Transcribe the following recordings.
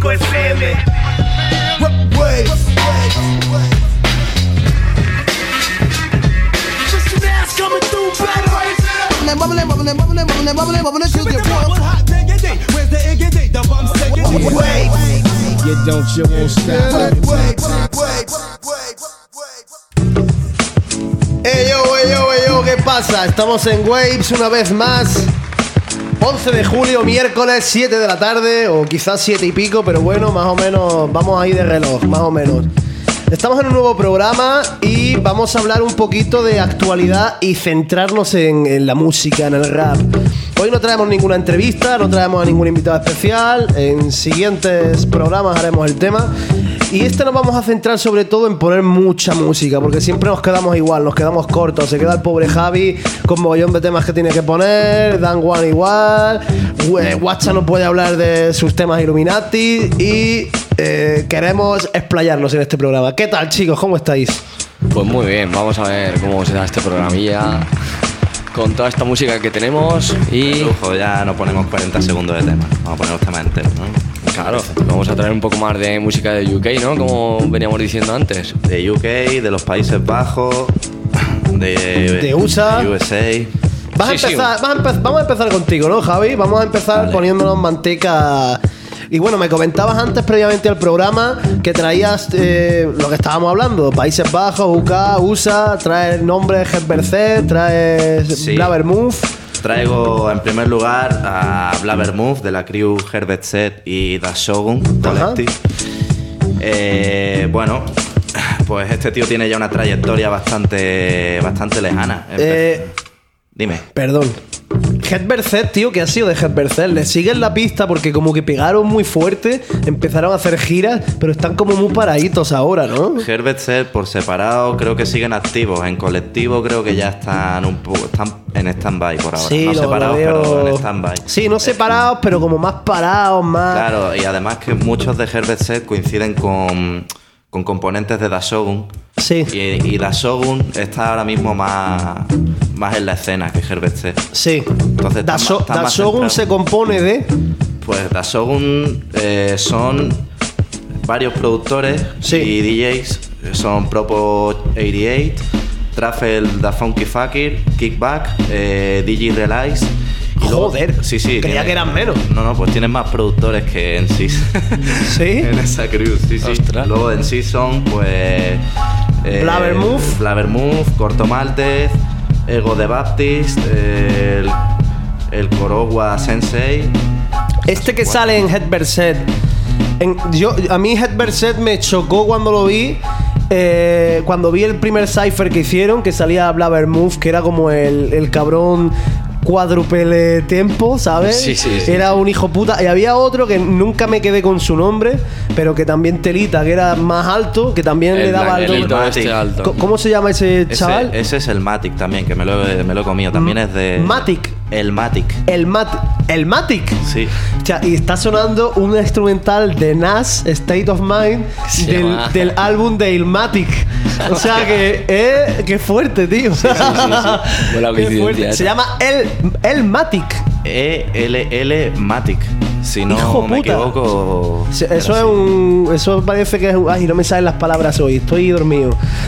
Pico FM. You don't, you won't stop. Yo, ¿qué pasa? Estamos en Waves una vez más. 11 de julio, miércoles, 7 de la tarde, o quizás 7 y pico, pero bueno, más o menos, vamos ahí de reloj, más o menos. Estamos en un nuevo programa y vamos a hablar un poquito de actualidad y centrarnos en la música, en el rap. Hoy no traemos ninguna entrevista, no traemos a ningún invitado especial. En siguientes programas haremos el tema. Y nos vamos a centrar sobre todo en poner mucha música, porque siempre nos quedamos igual, nos quedamos cortos. Se queda el pobre Javi con mogollón de temas que tiene que poner, Dan One igual, Guacha no puede hablar de sus temas Illuminati y queremos explayarnos en este programa. ¿Qué tal, chicos? ¿Cómo estáis? Pues muy bien, vamos a ver cómo se da este programilla con toda esta música que tenemos y... Lujo, ya no ponemos 40 segundos de tema, vamos a poner los temas enteros, ¿no? Claro, vamos a traer un poco más de música de UK, ¿no? Como veníamos diciendo antes. De UK, de los Países Bajos, de USA. De USA. Vamos a empezar contigo, ¿no, Javi? Vamos a empezar poniéndonos manteca. Y bueno, me comentabas antes, previamente al programa, que traías lo que estábamos hablando: Países Bajos, UK, USA, traes nombres Herbert, traes Blabbermouth. Traigo en primer lugar a Blabbermouth de la crew Herbert Set y Da Shogun Collective. Bueno, pues este tío tiene ya una trayectoria bastante lejana. Dime. Perdón. Herbert Set, tío, ¿qué ha sido de Herbert Set? Le siguen la pista porque como que pegaron muy fuerte, empezaron a hacer giras, pero están como muy paraditos ahora, ¿no? Herbert Set por separado creo que siguen activos. En colectivo creo que ya están en stand-by por ahora. Sí, no separados, pero en stand-by. Sí, no separados, pero como más parados, más... Claro, y además que muchos de Herbert Set coinciden con componentes de Da Shogun. Sí. Y Da Shogun está ahora mismo más en la escena que Herbert Set. Sí. Entonces Da Shogun se compone de... Pues Da Shogun son varios productores y DJs. Son Propo 88, Truffle Da Funky Fakir, Kickback, DJ Realize. Joder, sí, creía que eran menos. No, pues tienen más productores que en sí. ¿Sí? En esa crew, sí. Ostras. Luego en sí son, pues... Blabbermouth, Corto Maltez, Ego de Baptist, el Korowa Sensei. Que sale en Herbert Set. A mí Herbert Set me chocó cuando lo vi. Cuando vi el primer cypher que hicieron, que salía Blabbermouth, que era como el cabrón cuádruple tempo, ¿sabes? Sí. Era un hijo puta. Y había otro que nunca me quedé con su nombre, pero que también telita, que era más alto, que también le daba alto. ¿Cómo se llama ese chaval? Ese es el Matic también, que me lo he comido. También es de... Matic. El Matic. ¿El Matic? Sí. O sea, y está sonando un instrumental de Nas, State of Mind, del álbum de Illmatic. O sea que qué fuerte, tío. Sí. Buena coincidencia. Se llama El Matic. ELL Matic. Si no me equivoco. Eso parece que es... Ay, no me salen las palabras hoy. Estoy dormido.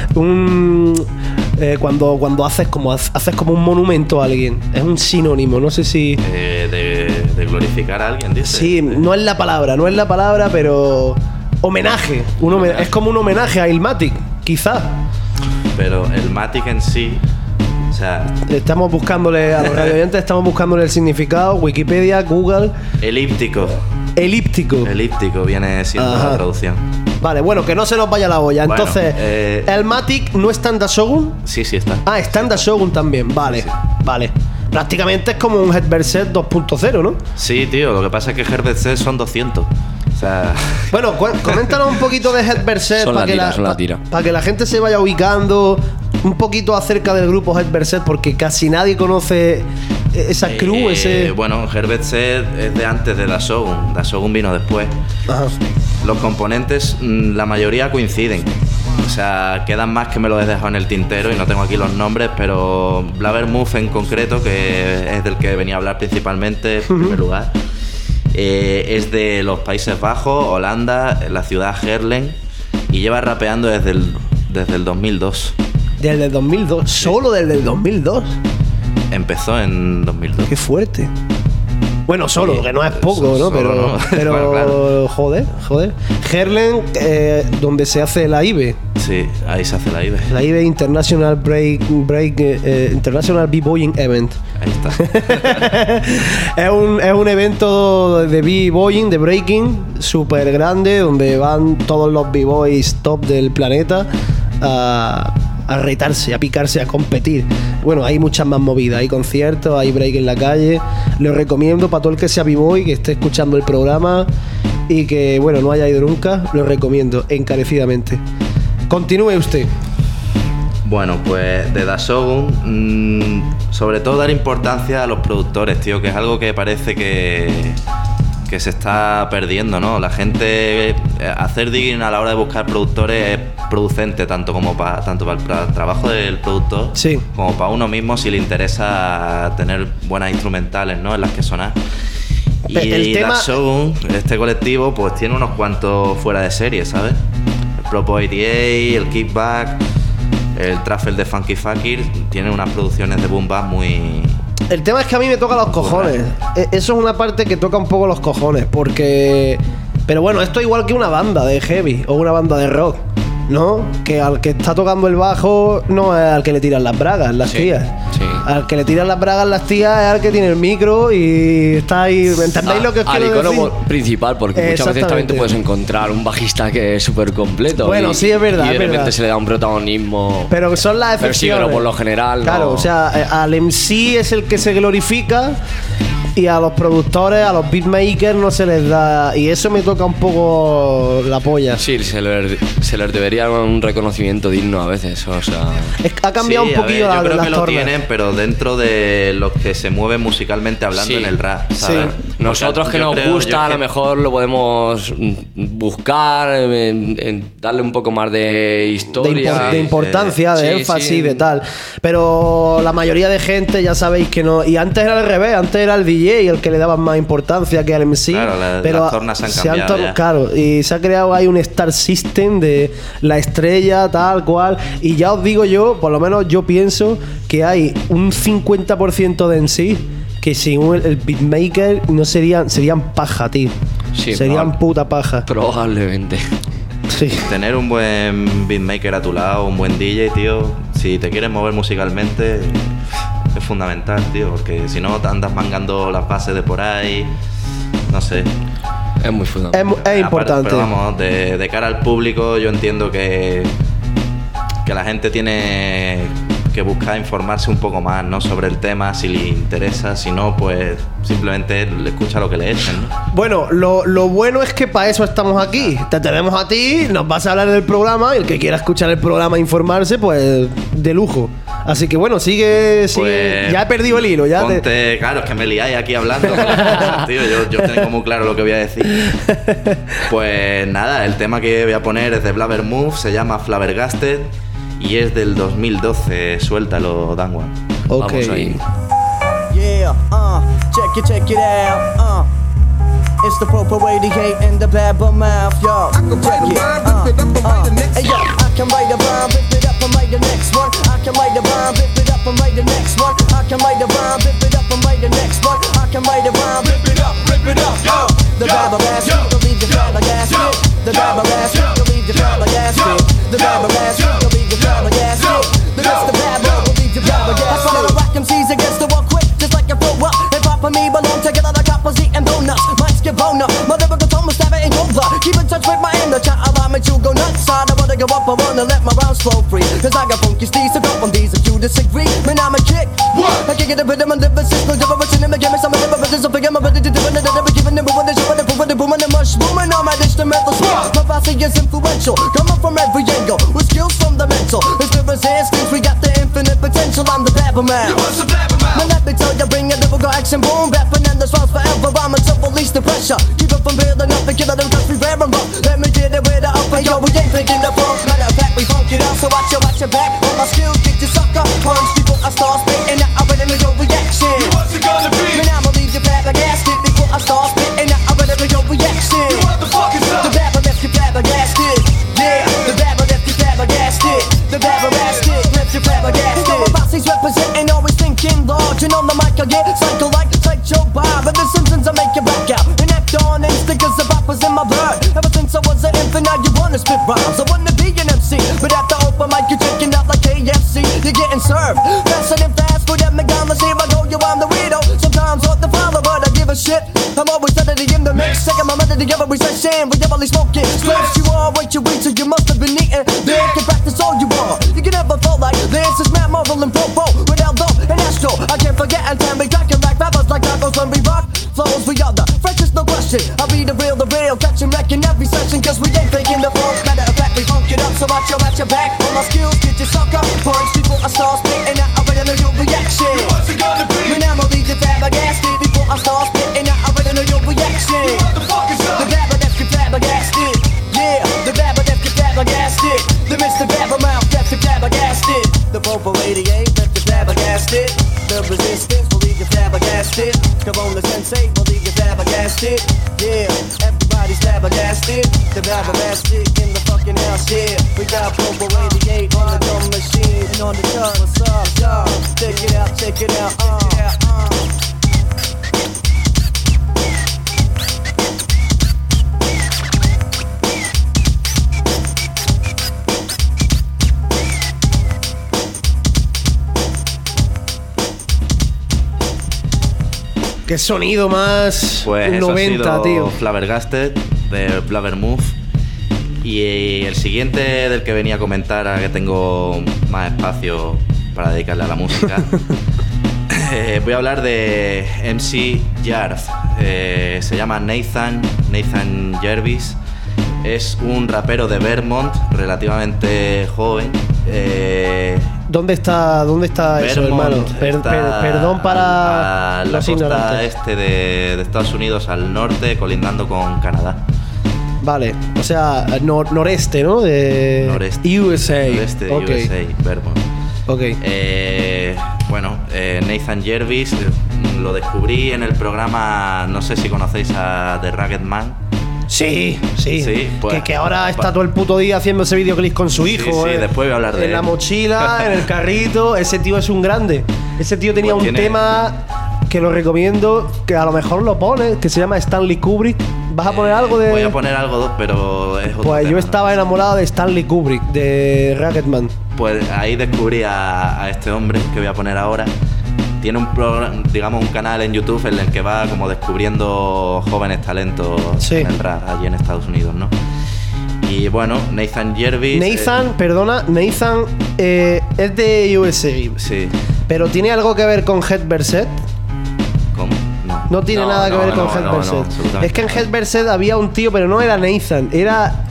Cuando haces como un monumento a alguien. Es un sinónimo, no sé si... De glorificar a alguien, dice. Sí, no es la palabra, pero... Homenaje. Es como un homenaje a Illmatic, quizás. Pero el Matic en sí... O sea, estamos buscándole a los radioyentes, estamos buscándole el significado. Wikipedia, Google. Elíptico viene siendo la traducción. Vale, bueno, que no se nos vaya la olla. Bueno, entonces, ¿el Matic no está en Da Shogun? Sí, está. Ah, está en Da Shogun también. Vale, sí. Vale. Prácticamente es como un Herbert Set 2.0, ¿no? Sí, tío, lo que pasa es que Herbert Set son 200. O sea... Bueno, coméntanos un poquito de Herbert Set para que la gente se vaya ubicando un poquito acerca del grupo Herbert Set, porque casi nadie conoce esa crew, Bueno, Herbert Set es de antes de Da Shogun. Da Shogun vino después. Ajá. Los componentes, la mayoría coinciden. O sea, quedan más que me lo he dejado en el tintero y no tengo aquí los nombres, pero Blabbermouth en concreto, que es del que venía a hablar principalmente en primer lugar, Es de los Países Bajos, Holanda, la ciudad Heerlen, y lleva rapeando desde el 2002. Desde el 2002, Sí. solo desde el 2002. Empezó en 2002. Qué fuerte. Bueno, solo, Sí, que no es poco, ¿no? solo Pero, no. pero Bueno, claro. joder. Heerlen, donde se hace la IBE. Sí, ahí se hace la IBE. La IBE International International B-Boying Event. Ahí está. Es un evento de B-Boying, de breaking, súper grande, donde van todos los B-Boys top del planeta a retarse, a picarse, a competir. Bueno, hay muchas más movidas, hay conciertos, hay break en la calle. Lo recomiendo para todo el que sea B-Boy, que esté escuchando el programa y que, bueno, no haya ido nunca, lo recomiendo encarecidamente. Continúe usted. Bueno, pues de Da Shogun, sobre todo dar importancia a los productores, tío, que es algo que parece que se está perdiendo, ¿no? La gente, hacer digging a la hora de buscar productores es producente tanto para el trabajo del productor, Sí. como para uno mismo si le interesa tener buenas instrumentales, ¿no? En las que sonar. Y El tema- Da Shogun, este colectivo, pues tiene unos cuantos fuera de serie, ¿sabes? El Propo 88, el Kickback, el Truffle de Funky Fakir, tiene unas producciones de boom bap muy... El tema es que a mí me toca los cojones. Eso es una parte que toca un poco los cojones, porque... Pero bueno, esto es igual que una banda de heavy o una banda de rock, ¿no? Que al que está tocando el bajo no es al que le tiran las bragas, las Sí, tías. sí. Al que le tiran las bragas las tías es al que tiene el micro y está ahí... ¿Entendéis lo que os al quiero icono decir? principal, porque muchas veces también Exactamente. te puedes encontrar un bajista que es súper completo. Bueno, sí, es verdad, Y de es repente verdad. se le da un protagonismo. Pero son las Pero sí, excepciones. pero por lo general, Claro, no. o sea, al MC es el que se glorifica y a los productores, a los beatmakers no se les da. Y eso me toca un poco la polla. Sí, se les debería un reconocimiento digno a veces, o sea... Ha cambiado Sí, un poquillo a ver, la yo creo las que lo tornas. tienen, pero dentro de los que se mueven musicalmente hablando Sí. en el rap, ¿sabes? Nosotros que Yo nos creo- gusta, yo a lo que- mejor lo podemos buscar, en darle un poco más de historia. De importancia, de Sí, énfasis, sí. de tal. Pero la mayoría de gente ya sabéis que no. Y antes era al revés, antes era el DJ el que le daba más importancia que al MC. Claro, pero las tornas se han cambiado ya. Claro, y se ha creado ahí un star system de la estrella, tal cual. Y ya os digo yo, por lo menos yo pienso que hay un 50% de MC que sin el beatmaker no serían paja, tío. Sí, serían puta paja. Probablemente. Sí. Tener un buen beatmaker a tu lado, un buen DJ, tío, si te quieres mover musicalmente, es fundamental, tío, porque si no te andas mangando las bases de por ahí, no sé. Es muy fundamental. Es importante. Pero vamos, de cara al público, yo entiendo que la gente tiene que buscar informarse un poco más, ¿no? Sobre el tema, si le interesa, si no, pues simplemente le escucha lo que le echen, ¿no? Bueno, lo bueno es que para eso estamos aquí. Te tenemos a ti, nos vas a hablar del programa y el que quiera escuchar el programa e informarse, pues de lujo. Así que bueno, sigue. Pues, ya he perdido el hilo, ya te... Claro, es que me liáis aquí hablando. Tío, yo tengo muy claro lo que voy a decir. Pues nada, el tema que voy a poner es de Blabbermouth, se llama Flabbergasted y es del 2012. Suéltalo, Dan One. Ok. Vamos ahí. Yeah, check it out, It's the Propo 88 and the Blabbermouth, yo. I can write a rhyme, rip it up and write the next Hey, yo, I can write a rhyme, rip it up and write the next one. I can write a rhyme, rip it up and write the next one. I can write a rhyme, rip it up and write the next one. I can write a rhyme, rip it up, yo. The Blabbermouth, you'll leave the flabbergasted. The Blabbermouth, you'll leave the flabbergasted. The Blabbermouth, you'll leave the flabbergasted. The rest of the Blabber will leave the flabbergasted. That's why I rock MCs against the wall quick, just like a throw up. Hip hop and me belong together like coppers eating donuts. Might skip boner, my lyrical tone will stab it in your blood. Keep in touch with my inner child, allow me to go nuts. I don't wanna go up, I wanna let my rounds flow free. Cause I got funky steez, so go from these if you disagree. Man, I'm a kick. What? I can get a rhythm and lyrics, no difference in them. Give me some of the rhythms, so figure my ability to do it. Never giving them with the show, and the boom and the mush booming on my instrumental spot. My posse is influential, coming from every angle, with skills from the mental. Experience instincts, we got the infinite potential. I'm the Blabbermouth. Now let me tell you, bring a lyrical action, boom, rapping and the swells forever. I'm to release the pressure, keep it from building up and killing them cause we rare and rough. Let me get it with the up and yo, we ain't thinking the funk. Matter of fact, we funk it out, so watch your back. All my skills get you sucker punch before I start spitting out. I ready with your reaction. What's it gonna be? Man, I'ma leave you flat like gasket before I start spitting out. wanna spit rhymes, I wanna be an MC. But at the open mic, you're checking out like KFC. You're getting served, faster than fast food at McDonald's. Here I go, yo, I'm the weirdo. Sometimes hard to follow, but I give a shit. I'm always steadily in the mix, taking my melody every session. We never smoke it. Slaves you are, what you eat, so you must have been eating. Then can practice all you want. You can never fall like this. Is Matt Marvel and Popo, Ronaldo and Astro. I can't forget and time we cracking back rappers like tacos when we rock. Flows we are the freshest, no question. I'll be the real, catching wreck in every session. Cause we ain't faking the flows. Matter of fact, we funk it up, so watch your back. All my skills, get your sucker punch before I start spitting out. I already know your reaction. When I'm gonna leave you flabbergasted before I start spitting out. I already know your reaction. The babber that's get flabbergasted. Yeah, the babber that's get flabbergasted. The Mr. Babbermouth that's get flabbergasted. The Popo 88 that's get flabbergasted. The resistance will leave you flabbergasted. Corona Sensei will leave you flabbergasted. Yeah, everybody's flabbergasted. The flabbergasted in the fucking house, yeah. We got Popo 88 on the drum machine and on the chart. What's up, y'all? Check it out, check it out, Qué sonido más Pues eso 90, ha sido tío. Flabbergasted de Blabbermouth. Y el siguiente del que venía a comentar, ahora que tengo más espacio para dedicarle a la música, voy a hablar de MC Jarth. Se llama Nathan Jervis. Es un rapero de Vermont, relativamente joven. ¿Dónde está eso, hermano? Perdón para a la los costa ignorantes. este de Estados Unidos, al norte, colindando con Canadá. Vale, o sea, noreste, ¿no? De Noreste. USA. Noreste de Okay. USA, Vermont. Ok. Bueno, Nathan Jervis lo descubrí en el programa, no sé si conocéis a The Ragged Man. Sí. Sí, pues, que ahora está todo el puto día haciendo ese videoclip con su hijo. Sí, después voy a hablar de en la él. mochila, en el carrito. Ese tío es un grande. Ese tío tenía Pues un tiene- tema que lo recomiendo, que a lo mejor lo pone, que se llama Stanley Kubrick. ¿Vas a poner algo de...? Voy a poner algo, pero es otro Pues tema, yo ¿no? estaba enamorado de Stanley Kubrick, de Rocketman. Pues ahí descubrí a este hombre que voy a poner ahora. Tiene un programa, digamos, un canal en YouTube en el que va como descubriendo jóvenes talentos Sí. en el rap allí en Estados Unidos, ¿no? Y bueno, Nathan Jervis. Nathan es de USA, Sí. pero ¿tiene algo que ver con Head Verset? ¿Cómo? No tiene nada que ver con Head Verset. absolutamente Es que en no. Head Verset había un tío, pero no era Nathan, era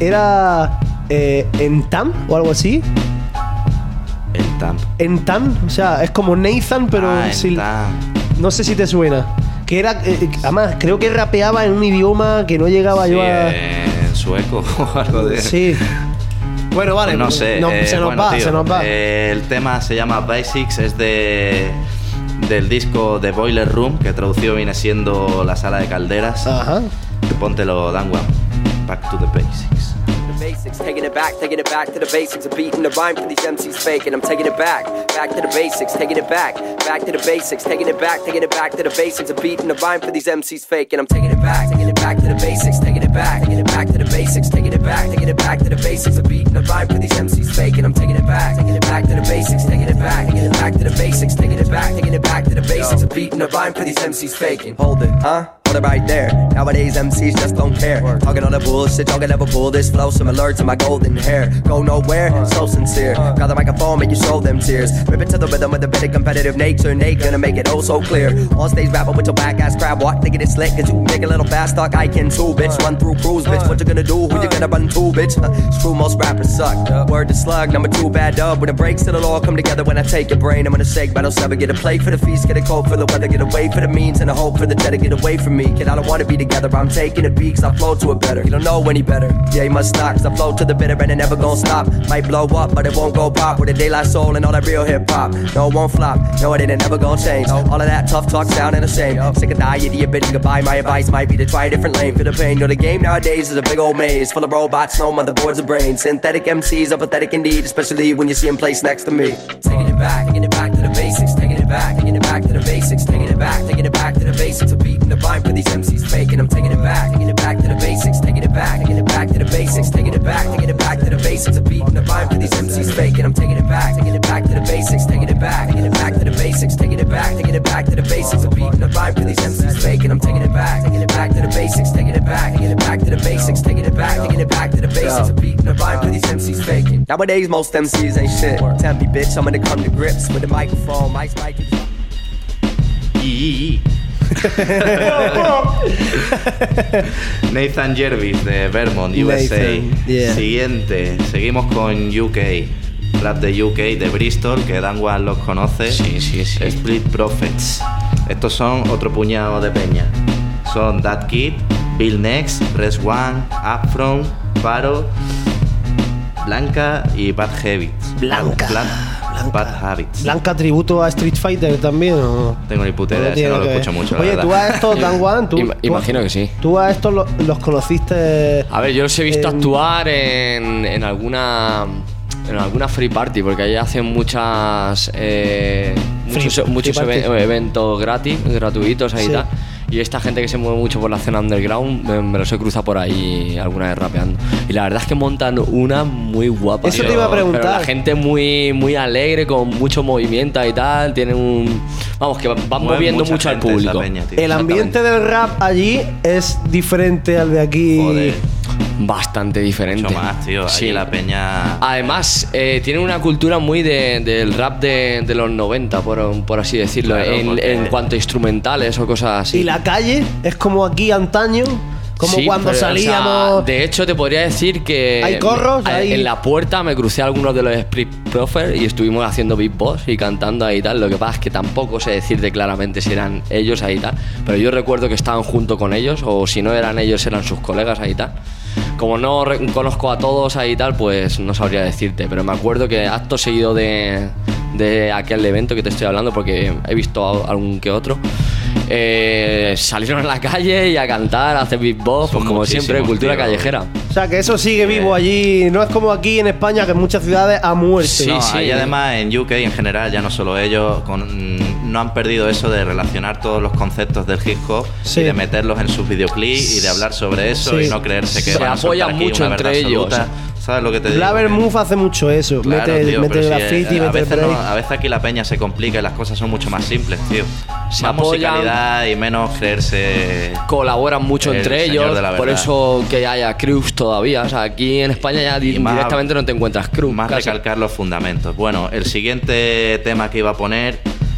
Entam o algo así. El Tamp. Entam, o sea, es como Nathan, pero sin... No sé si te suena. Que era, además, creo que rapeaba en un idioma que no llegaba yo a... en sueco o algo de... Sí. Bueno, vale. No sé. Se nos bueno, va, tío, se nos va. El tema se llama Basics, es del disco The Boiler Room, que traducido viene siendo La Sala de Calderas. Ajá. Póntelo, Dangwa. Back to the basics. Basics, taking it back to the basics of beating the rhyme for these MCs fake, and I'm taking it back to the basics, taking it back to the basics, taking it back to the basics of beating the rhyme for these MCs fake, and I'm taking it back to the basics, taking it back to the basics, taking it back to the basics of beating the rhyme for these MCs fake, and I'm taking it back to the basics, taking it back to the basics, taking it back to the basics of beating the rhyme for these MCs faking. Hold it, huh? Hold it right there. Nowadays MCs just don't care. Talking all that bullshit, y'all can never pull this flow. Similar to my golden hair. Go nowhere, so sincere. Grab the microphone, make you show them tears. Rip it to the rhythm with a bit of competitive nature, and they gonna make it oh so clear. On stage rapping with your back ass crab walk, thinking it's slick, cause you can make a little fast talk. I can too, bitch. Run through crews, bitch. What you gonna do? Who you gonna run to, bitch? Screw most rappers suck. Word to slug, number 2 bad dub. When the breaks to the law come together, when I take your brain, I'm gonna shake battle 7. Get a plate for the feast, get a coat for the weather, get away for the means, and a hope for the cheddar, get away from me. Kid, I don't wanna be together, I'm taking a beat, cause I flow to it better. You don't know any better. Yeah, you must not, cause I flow to the bitter and it never gon' stop. Might blow up, but it won't go pop. With a daylight soul and all that real hip hop. No, it won't flop. No, it ain't never gon' change. All of that tough talk sounding the same. Sick of die, idiot, bitch, goodbye. My advice might be to try a different lane. Feel the pain. Know the game nowadays is a big old maze full of robots, no motherboards or brains. Synthetic MCs are pathetic indeed, especially when you see them placed next to me. Taking it back to the basics. Taking it back to the basics. Taking it back to the basics of beating the rhyme for for these MCs faking. I'm taking it back to the basics, taking it back to the basics, taking it back to the basics. I'm beating the rhyme for these MCs faking. I'm taking it back to the basics, taking it back to the basics, taking it back to the basics. I'm beating the rhyme for these MCs faking. I'm taking it back to the basics, taking it back to the basics, taking it back to the basics. I'm beating the rhyme for these MCs faking. Nowadays most MCs ain't shit. Tempy bitch, I'm gonna come to grips with the microphone. Mike's mic. Nathan Jervis de Vermont, USA. Nathan, yeah. Siguiente, seguimos con UK. Rap de UK, de Bristol, que Dan One los conoce. Sí. Split Prophets. Estos son otro puñado de peña. Son That Kid, Bill Next, Res One, Upfront, Paro, Blanca y Bad Habits. Bad Habits. ¿Blanca tributo a Street Fighter también o no? Tengo ni puta idea, si no lo escucho mucho. Oye, tú a estos, Dan One, Imagino que sí. ¿Tú a estos los conociste? A ver, yo los he visto actuar en alguna free party, porque ahí hacen muchos eventos gratuitos ahí y tal. Y esta gente que se mueve mucho por la escena underground, me los he cruzado por ahí alguna vez rapeando. Y la verdad es que montan una muy guapa. Eso te iba a preguntar. Pero la gente muy alegre, con mucho movimiento y tal. Tienen un... Vamos, que van moviendo mucho al público. Peña, el ambiente del rap allí es diferente al de aquí. Joder. Bastante diferente. Mucho más, tío. Allí la peña... Además, tienen una cultura muy del rap de los 90, por así decirlo. Claro, en cuanto a instrumentales o cosas así. Y la calle es como aquí antaño, como sí, cuando pero, salíamos. O sea, de hecho, te podría decir que hay corros, en la puerta me crucé a algunos de los Split Prophets y estuvimos haciendo beatbox y cantando ahí y tal. Lo que pasa es que tampoco sé decirte claramente si eran ellos ahí y tal, pero yo recuerdo que estaban junto con ellos, o si no eran ellos, eran sus colegas ahí y tal. Como no conozco a todos ahí y tal, pues no sabría decirte, pero me acuerdo que acto seguido de aquel evento que te estoy hablando, porque he visto algún que otro, salieron a la calle y a cantar, a hacer beatbox, pues como siempre, cultura callejera. O sea, que eso sigue vivo allí. No es como aquí en España, que en muchas ciudades ha muerto. Sí. Y además en UK en general, ya no solo ellos, no han perdido eso de relacionar todos los conceptos del hip hop y de meterlos en sus videoclips y de hablar sobre eso y no creerse que se van a soltar apoyan aquí mucho una entre verdad ellos. absoluta. ¿Sabes lo que te digo? Blaber Move hace mucho eso. Claro, mete pero graffiti, a mete veces break. a veces aquí la peña se complica y las cosas son mucho más simples, tío. Se Más apoyan, musicalidad y menos creerse. colaboran mucho el entre señor ellos, de la por verdad. eso que haya crews todavía. O sea, aquí en España ya directamente no te encuentras crew. Más casi. recalcar los fundamentos. Bueno, el siguiente tema que iba a poner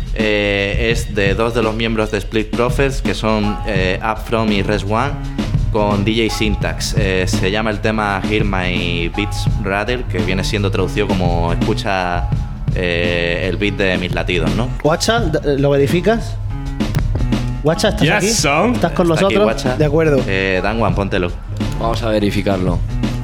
es de dos de los miembros de Split Prophets, que son Upfront y Res One, con DJ Syntax. Se llama el tema Hear My Beats Rattle, que viene siendo traducido como escucha el beat de mis latidos, ¿no? Guacha, ¿lo verificas? Guacha, ¿estás aquí? son. ¿Estás con ¿Está aquí, nosotros? Guacha? De acuerdo. Dan One, póntelo. Vamos a verificarlo.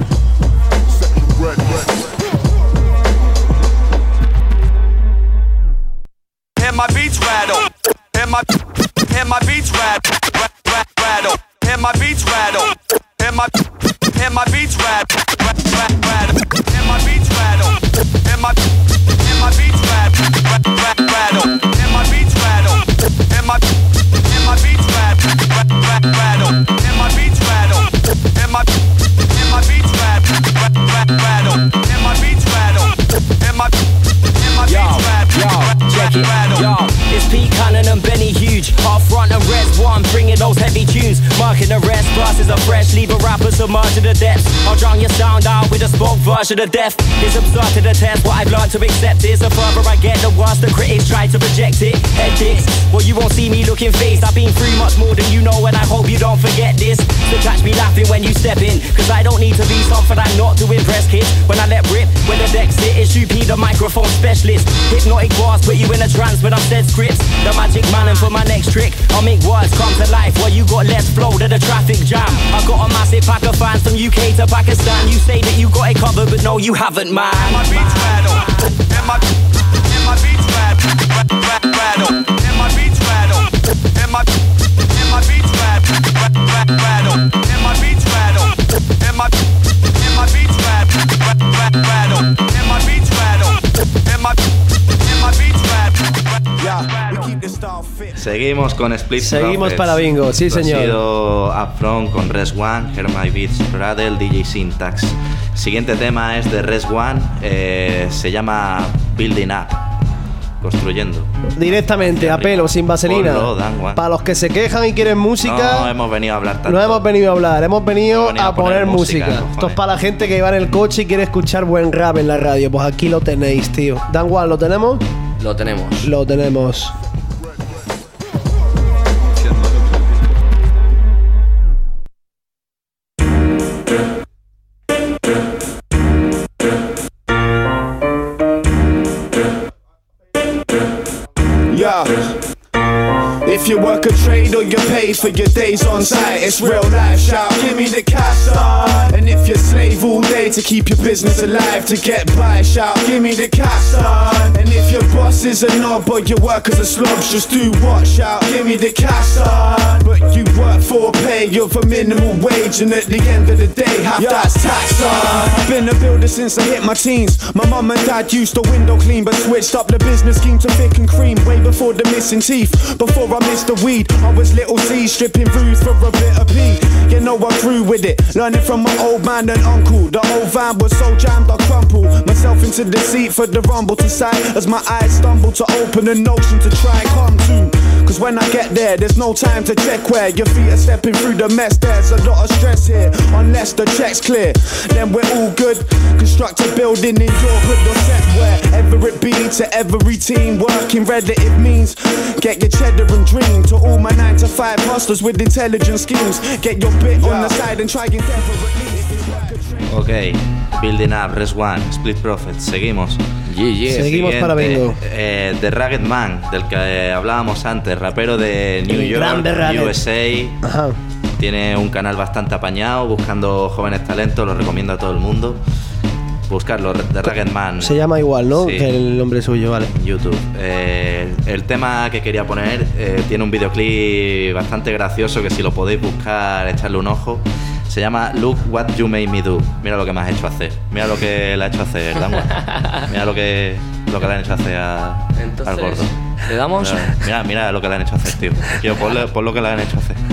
Hear my beats rattle. Hear my beats rattle. Rattle. Hear my beats rattle. Hear my beats rattle. Rattle. Hear my beats rattle. Hear my beats rattle. Rattle. Hear my beats rattle. Hear my beats rattle. Rattle. Hear my beats rattle. Hear my beats rattle. Rattle. Hear my beats rattle. Hear my beats rattle. Check it, yo, it's Pete Cannon and Benny Huge. Half front and Res One, bringing those heavy tunes. Marking the rest, glasses are fresh, leave a rapper submerged to the depths. I'll drown your sound out with a spoke version of death. It's absurd to the test, what I've learned to accept is the further I get, the worse the critics try to project it. Head dicks, well you won't see me looking faced. I've been through much more than you know, and I hope you don't forget this. So catch me laughing when you step in, cause I don't need to be something I'm not to impress kids. When I let rip, when the deck sit, it's Shoopy, the microphone specialist. Hypnotic bars put you in a trance when I've said scripts. The magic man, and for my next trick, I'll make words come to life while you got less flow than a traffic jam. I got a massive pack of fans from UK to Pakistan. You say that you got it covered, but no, you haven't, man. My beats rattle. And my beats rattle. Rattle. And my beats rattle. And my beats rattle. Rattle. And my beats rattle. And my beats rattle. Rattle. And my beats rattle. And my beats rattle. Yeah, we keep this style fit. Seguimos con Split Seguimos Prophets. para bingo, sí, Esto señor. Ha sido Upfront con Res One, Hear My Beats, Radel, DJ Syntax. Siguiente tema es de Res One, se llama Building Up. Construyendo. Directamente, a pelo, sin vaselina. Ponlo, Dan Juan. Para los que se quejan y quieren música. No hemos venido a hablar tanto. No hemos venido a hablar, hemos venido a poner música. cojones. Esto es para la gente que va en el coche y quiere escuchar buen rap en la radio. Pues aquí lo tenéis, tío. Dan Juan, ¿lo tenemos? Lo tenemos. Lo tenemos. Yeah. If you work a trade or you're paid for your days on site, it's real life, shout, give me the cash, son. And if you slave all day to keep your business alive, to get by, shout, give me the cash, son. And if your boss is a knob or your workers are slobs, just do what, shout, give me the cash, son. But you work for pay of a minimum wage, and at the end of the day, half that's tax, son. I've been a builder since I hit my teens. My mum and dad used to window clean, but switched up the business scheme to thick and cream way before the missing teeth. Before I missed the weed, I was little C, stripping views for a bit of P. You know I grew with it, learning from my old man and uncle. The old van was so jammed I crumpled myself into the seat for the rumble to sight as my eyes stumbled to open an ocean to try and come to. Cause when I get there, there's no time to check where your feet are stepping through the mess. There's a lot of stress here, unless the check's clear. Then we're all good. Construct a building in your hood or set wherever it be. To every team working relative means. Get your cheddar and dream. To all my 9 to 5 hustlers with intelligent schemes. Get your bit on the side and try again desperately. Ok, Building Up, Res One, Split Prophets, seguimos. Seguimos para bingo. The Ragged Man, del que hablábamos antes, rapero de New York, USA. Ajá. Tiene un canal bastante apañado, buscando jóvenes talentos, lo recomiendo a todo el mundo. Buscarlo, The Ragged Man. Se llama igual, ¿no? Sí. Que el nombre suyo, vale. En YouTube. El tema que quería poner tiene un videoclip bastante gracioso que si lo podéis buscar, echarle un ojo. Se llama Look What You Made Me Do. Mira lo que me has hecho hacer. Mira lo que le ha hecho hacer, Dan Juan. Mira lo que le han hecho hacer al gordo. ¿Le damos? Mira lo que le han hecho hacer, tío. Tío, pon lo que le han hecho hacer.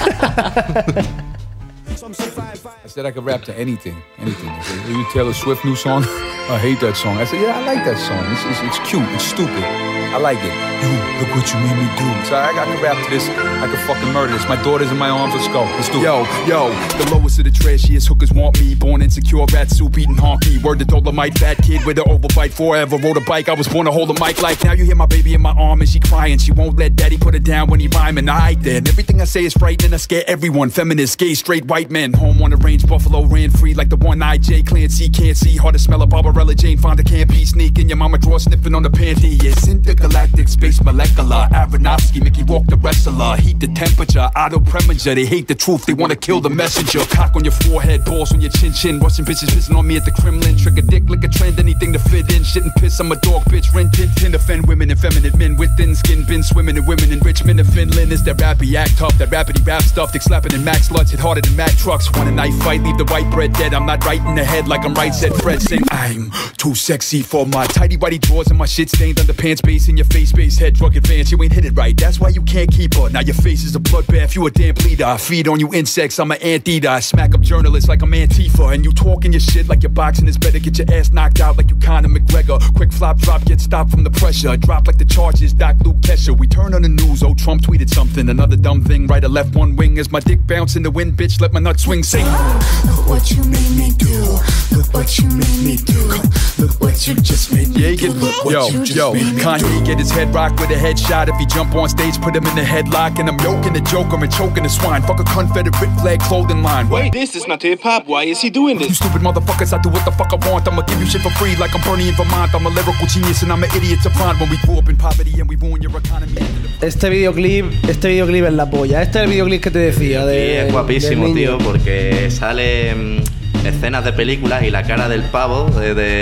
I said I could rap to anything. They said, you Taylor Swift new song? I hate that song. I said, yeah, I like that song. It's cute. It's stupid. I like it. Look what you made me do. So I can rap to this. I can fucking murder this. My daughter's in my arms. Let's go. Let's do it. Yo, the lowest of the trashiest hookers want me. Born insecure, rat soup eating honky. Word to Dolomite, fat kid with an overbite. Forever rode a bike. I was born to hold a mic like. Now you hear my baby in my arm and she crying. She won't let daddy put it down when he rhyming. I hide there. And everything I say is frightening. I scare everyone. Feminist, gay, straight, white men. Home on the range, Buffalo ran free like the one-eyed J. Clancy can't see. Hard to smell a Barbarella, Jane Fonda can't be sneaking. Your mama draw sniffing on the panty. Yes, intergalactic, space molecular. Aronofsky, Mickey walk the wrestler. Heat the temperature, auto premature. They hate the truth, they wanna kill the messenger. Cock on your forehead, balls on your chin. Russian bitches pissing on me at the Kremlin. Trick a dick, lick a trend, anything to fit in. Shit and piss, I'm a dog bitch. Rent, tint, offend women and feminine men with thin skin. Been swimming in women in Richmond and Finland. Is that rappy act tough, that rapidy rap stuff. They slapping in Max sluts, hit harder than Mac trucks. Want a knife fight, leave the white bread dead. I'm not right in the head like I'm right, said Fred. Sing, I'm too sexy for my tidy whitey drawers and my shit stained underpants. Bass in your face, base head, drug advance. You ain't hit it right, that's why you can't keep her. Now your face is a bloodbath, you a damn bleeder. I feed on you insects, I'm an anteater. I smack up journalists like I'm Antifa. And you talking your shit like your boxing is better. Get your ass knocked out like you Conor McGregor. Quick flop drop, get stopped from the pressure. Drop like the charges, Doc Luke Kesha. We turn on the news, oh Trump tweeted something. Another dumb thing, right or left, one wing. As my dick bounce in the wind, bitch, let my nut swing. Sing. Look what you made me do. Look what you made me do. Look what you just made me do. Yo, Kanye get his head rocked with a headshot. If he jump on stage, put him in the headlock. And I'm yoking the joker and choking the swine. Fuck a Confederate flag clothing line. Wait, this is not hip-hop. Why is he doing You this? stupid motherfuckers, I do what the fuck I want. I'ma give you shit for free like I'm Bernie in Vermont. I'm a lyrical genius and I'm an idiot to find. When we grew up in poverty and we ruin your economy. Este videoclip es la polla. Este es el videoclip que te decía. Sí, es guapísimo, tío, porque sale escenas de películas y la cara del pavo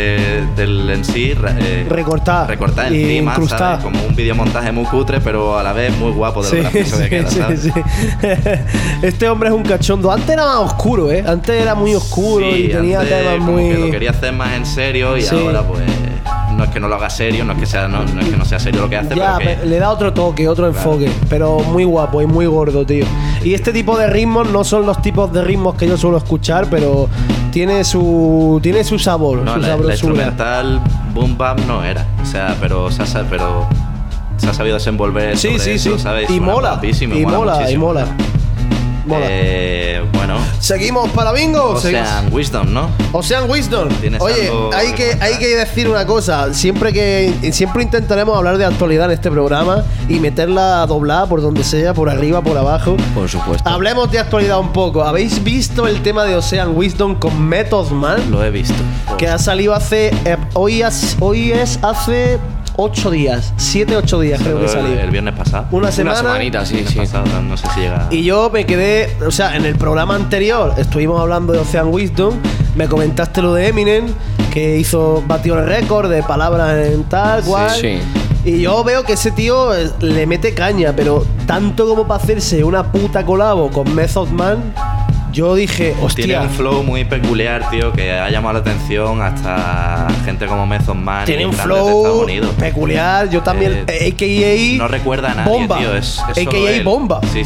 del en sí recortada encima, incrustada. ¿sabes? Como un videomontaje muy cutre, pero a la vez muy guapo de lo gracioso que queda, ¿sabes? Sí. Este hombre es un cachondo. Antes era más oscuro, ¿eh? Antes era muy oscuro y tenía temas muy... que lo quería hacer más en serio y ahora pues no es que no lo haga serio, no es que no sea serio lo que hace, ya, pero que le da otro toque, otro enfoque, pero muy guapo y muy gordo, tío. Y este tipo de ritmos no son los tipos de ritmos que yo suelo escuchar, pero tiene su sabor, no, su la sabrosura. instrumental boom bap no era, o sea, pero se ha sabido desenvolver sobre eso, ¿sabes? Y mola, guapísimo, y mola. Bueno, seguimos para bingo. Ocean Wisdom, ¿no? Ocean Wisdom. Oye, hay que decir una cosa. Siempre intentaremos hablar de actualidad en este programa y meterla doblada por donde sea, por arriba, por abajo. Por supuesto. Hablemos de actualidad un poco. ¿Habéis visto el tema de Ocean Wisdom con Method Man? Lo he visto. Que ha salido hace hoy es hace 8 días, 7-8 días creo que salió. El viernes pasado. Una semanita, sí. Pasado, no sé si llega. Y yo me quedé, o sea, en el programa anterior estuvimos hablando de Ocean Wisdom, me comentaste lo de Eminem, que batió el récord de palabras en tal cual. Sí. Y yo veo que ese tío le mete caña, pero tanto como para hacerse una puta colabo con Method Man. Yo dije, hostia. Tiene un flow muy peculiar, tío, que ha llamado la atención hasta gente como Method Man. Tiene un grandes de flow Estados Unidos. peculiar. Yo también, a.k.a. No recuerda a nadie, Bomba. tío. Es a.k.a. Bomba. Sí.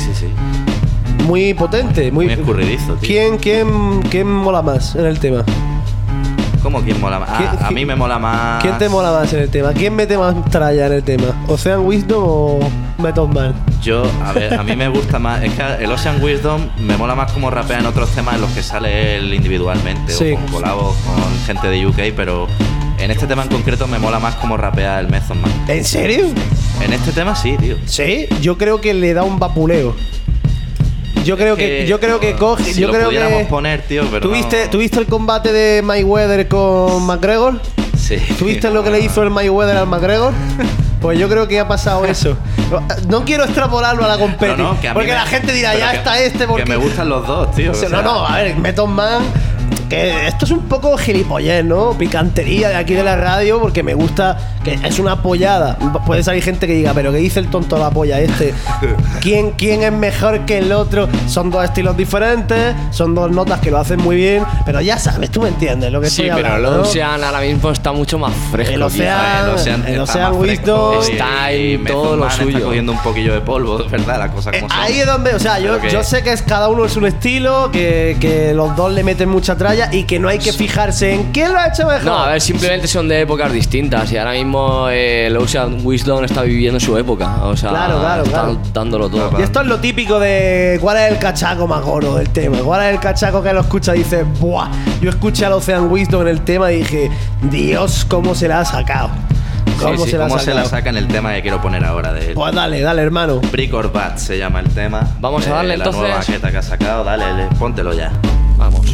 Muy potente, muy escurridizo, tío. ¿Quién mola más en el tema? ¿Cómo quién mola más? A mí me mola más. ¿Quién te mola más en el tema? ¿Quién mete más tralla en el tema? ¿Ocean Wisdom o Method Man? A mí me gusta más. Es que el Ocean Wisdom me mola más como rapea en otros temas en los que sale él individualmente, sí, o con colabos con gente de UK, pero en este tema en concreto me mola más como rapea el Method Man. ¿En serio? En este tema sí, tío. Sí, yo creo que le da un vapuleo. Yo creo que coge. Si yo lo creo pudiéramos que poner, tío, pero ¿Tuviste el combate de Mayweather con McGregor? Sí. ¿Tuviste lo que le hizo el Mayweather al McGregor? Pues yo creo que ha pasado eso. No quiero extrapolarlo a la competición, porque la gente dirá, ya está porque... Que me gustan los dos, tío. No, a ver, Method Man... Que esto es un poco gilipollez, ¿no? Picantería de aquí de la radio, porque me gusta que es una pollada. Puede salir gente que diga, pero ¿qué dice el tonto de la polla este? ¿Quién es mejor que el otro? Son dos estilos diferentes, son dos notas que lo hacen muy bien, pero ya sabes, tú me entiendes lo que estoy hablando. Sí, pero el Ocean ahora mismo está mucho más fresco. El Ocean Wisdom está ahí todo lo suyo. Está cogiendo un poquillo de polvo, ¿verdad? La cosa como son. Ahí es donde, o sea, yo sé que cada uno es un estilo, que los dos le meten mucha tralla y que no hay que fijarse en quién lo ha hecho mejor. No, a ver, simplemente son de épocas distintas y ahora mismo el Ocean Wisdom está viviendo su época. O sea, está dándolo todo. Y esto es lo típico de cuál es el cachaco más gordo del tema. ¿Cuál es el cachaco que lo escucha y dice, buah? Yo escuché al Ocean Wisdom en el tema y dije, Dios, cómo se la ha sacado. ¿Cómo se la saca en el tema que quiero poner ahora de él? Pues dale, hermano. Brick or Bat se llama el tema. Vamos a darle entonces. La nueva maqueta que ha sacado, dale, póntelo ya. Vamos.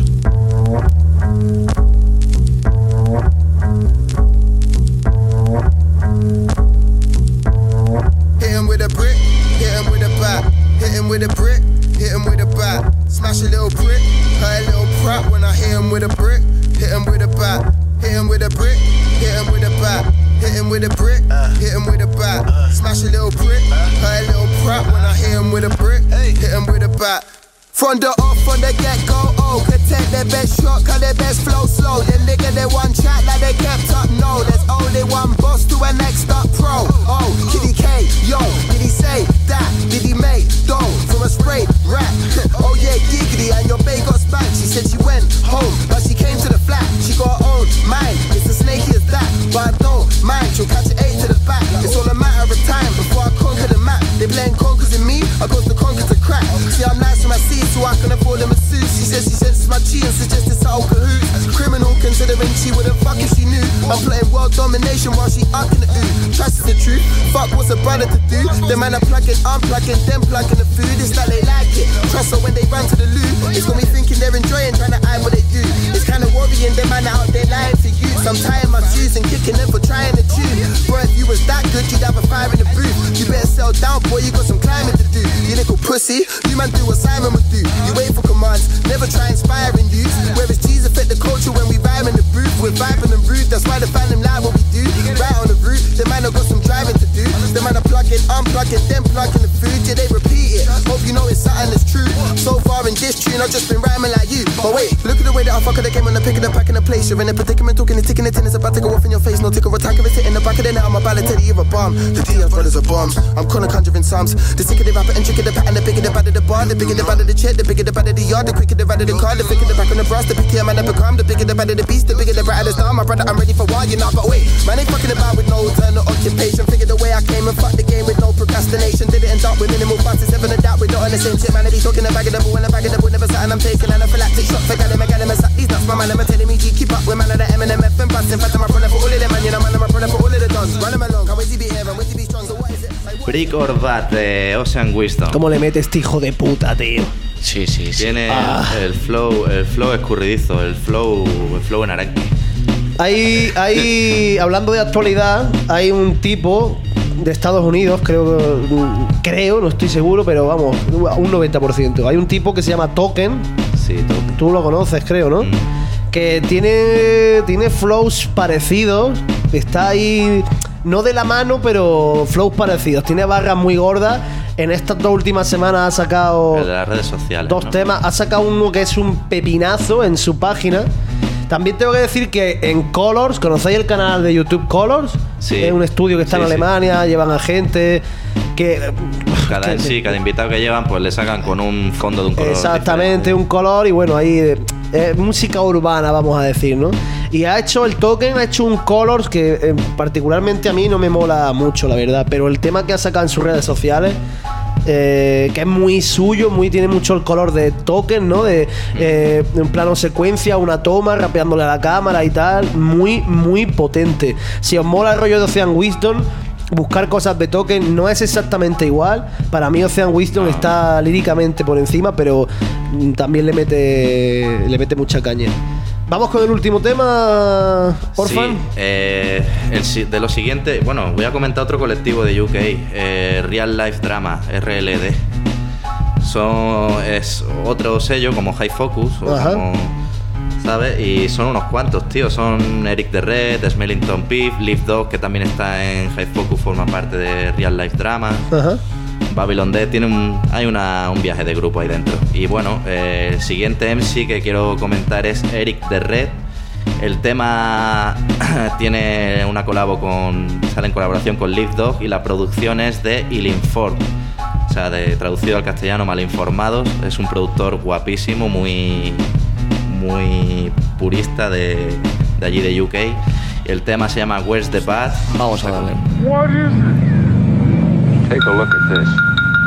Hit him with a brick, hit him with a bat. Hit him with a brick, hit him with a bat. Smash a little brick, hurt a little prop when I hit him with a brick, hit him with a bat. Hit him with a brick, hit him with a bat. Hit him with a brick, hit him with a bat. Smash a little brick, hurt a little prop when I hit him with a brick, hit him with a bat. From the off, from the get-go, could take their best shot, cause their best flow slow. Them nigga, they one chat like they kept up, no. There's only one boss to a next up pro. Oh, Kitty K, yo, did he say that? Did he make dough from a straight rap? Oh yeah, giggity, and your bae got spanked. She said she went home, but she came to the flat. She got her own mind, it's as snaky as that. But I don't mind, she'll catch an 8 to the back. It's all a matter of time before I conquer the map. They playing conkers in me, I got the conquer to crack. See, I'm nice with my seeds, so I can afford them a suit. She says it's my G and suggests it's all cahoots. Criminal considering she wouldn't fuck if she knew. I'm playing world domination while she up in the ooh. Trust is the truth, fuck what's a brother to do. The man are plugging, I'm plugging, them plugging the food. It's like they like it, trust her when they run to the loo. It's got me thinking they're enjoying, trying to eye what they do. It's kinda worrying, them man out there lying for you. So I'm tying my shoes and kicking them for trying to tune. Bro, if you was that good, you'd have a fire in the booth. You better settle down, boy, you got some climbing to do. You little pussy, you man do what Simon would do. You wait for commands, never try inspiring you. Whereas G's affect the culture when we rhyme in the booth with vibing and rude, that's why they find them like what we do. Right on the route, the man have got some driving to do. The man are plugging, unplugging, then plugging the food. Yeah, they repeat it. Hope you know it's something that's true. So far in this tune, I've just been rhyming like you. But wait, look at the way that I fuck the game when I pick it up, pack in the place. You're in a predicament, talking and ticking it in. It's about to go off in your face. No ticker attack of it in the back of the net. I'm about to tell you you're a bum. The TF brothers are bombs. I'm kinda conjuring sums. The sicker the rapper and tricker the pattern. The bigger the bad of the bar. The bigger the bad of the chair. The bigger the bad of the yard. The quicker the bad of the car. The thicker the back on the brass. The pickier man I become. The bigger the bad of the beast. The bigger the bright of the star. My brother, I'm ready for war, you know. But wait, man ain't fucking about with no alternate occupation. Figure the way I came and fucked the game with no procrastination. Did it end up with minimal fuss. It's never a doubt we don't on the same shit. Man, I be talking a bag of the ball and a bag of the ball. Never something I'm taking. Anaphylactic shot. Forget them, I got them and suck these nuts. My man, I'm telling me G, keep up with man of the Eminem F and bust. In fact, I'm a brother for all of them, man. You know, man, I'm a brother for all of the dons. Run them along, can't wait to be here, and wait to be strong. So what is it? Brick or Bat de Ocean Wisdom. ¿Cómo le mete este hijo de puta, tío? Sí. Tiene el flow escurridizo, el flow en arenque. Hay, hablando de actualidad, hay un tipo de Estados Unidos, creo, no estoy seguro, pero vamos, un 90%. Hay un tipo que se llama Token. Sí, Token. Tú lo conoces, creo, ¿no? Que tiene flows parecidos. Está ahí, no de la mano, pero flows parecidos. Tiene barras muy gordas. En estas 2 últimas semanas ha sacado de las redes sociales, 2 temas. Ha sacado uno que es un pepinazo en su página. También tengo que decir que en Colors, ¿conocéis el canal de YouTube Colors? Sí. Es un estudio que está en Alemania, llevan a gente que... Cada invitado que llevan, pues le sacan con un fondo de un color. Exactamente, diferente. Un color y bueno, ahí música urbana, vamos a decir, ¿no? Y ha hecho un Colors que particularmente a mí no me mola mucho, la verdad, pero el tema que ha sacado en sus redes sociales... que es muy suyo, tiene mucho el color de Token, ¿no? En plano secuencia, una toma, rapeándole a la cámara y tal. Muy potente. Si os mola el rollo de Ocean Wisdom, buscar cosas de Token no es exactamente igual. Para mí Ocean Wisdom está líricamente por encima, pero también le mete mucha caña. Vamos con el último tema, Orphan. Sí, de lo siguiente, bueno, voy a comentar otro colectivo de UK, Real Life Drama, RLD. Es otro sello como High Focus, como, ¿sabes? Y son unos cuantos, tío. Son Eric the Red, Smellington Pip, Live Dog, que también está en High Focus, forma parte de Real Life Drama. Babylon Dead hay un viaje de grupo ahí dentro. Y bueno, el siguiente MC que quiero comentar es Eric the Red. El tema tiene una sale en colaboración con Live Dog y la producción es de Ill-Informed. O sea, traducido al castellano, Malinformados. Es un productor guapísimo, muy purista de allí de UK. El tema se llama Where's the Path. Vamos a darle. What is it? Take a look at this.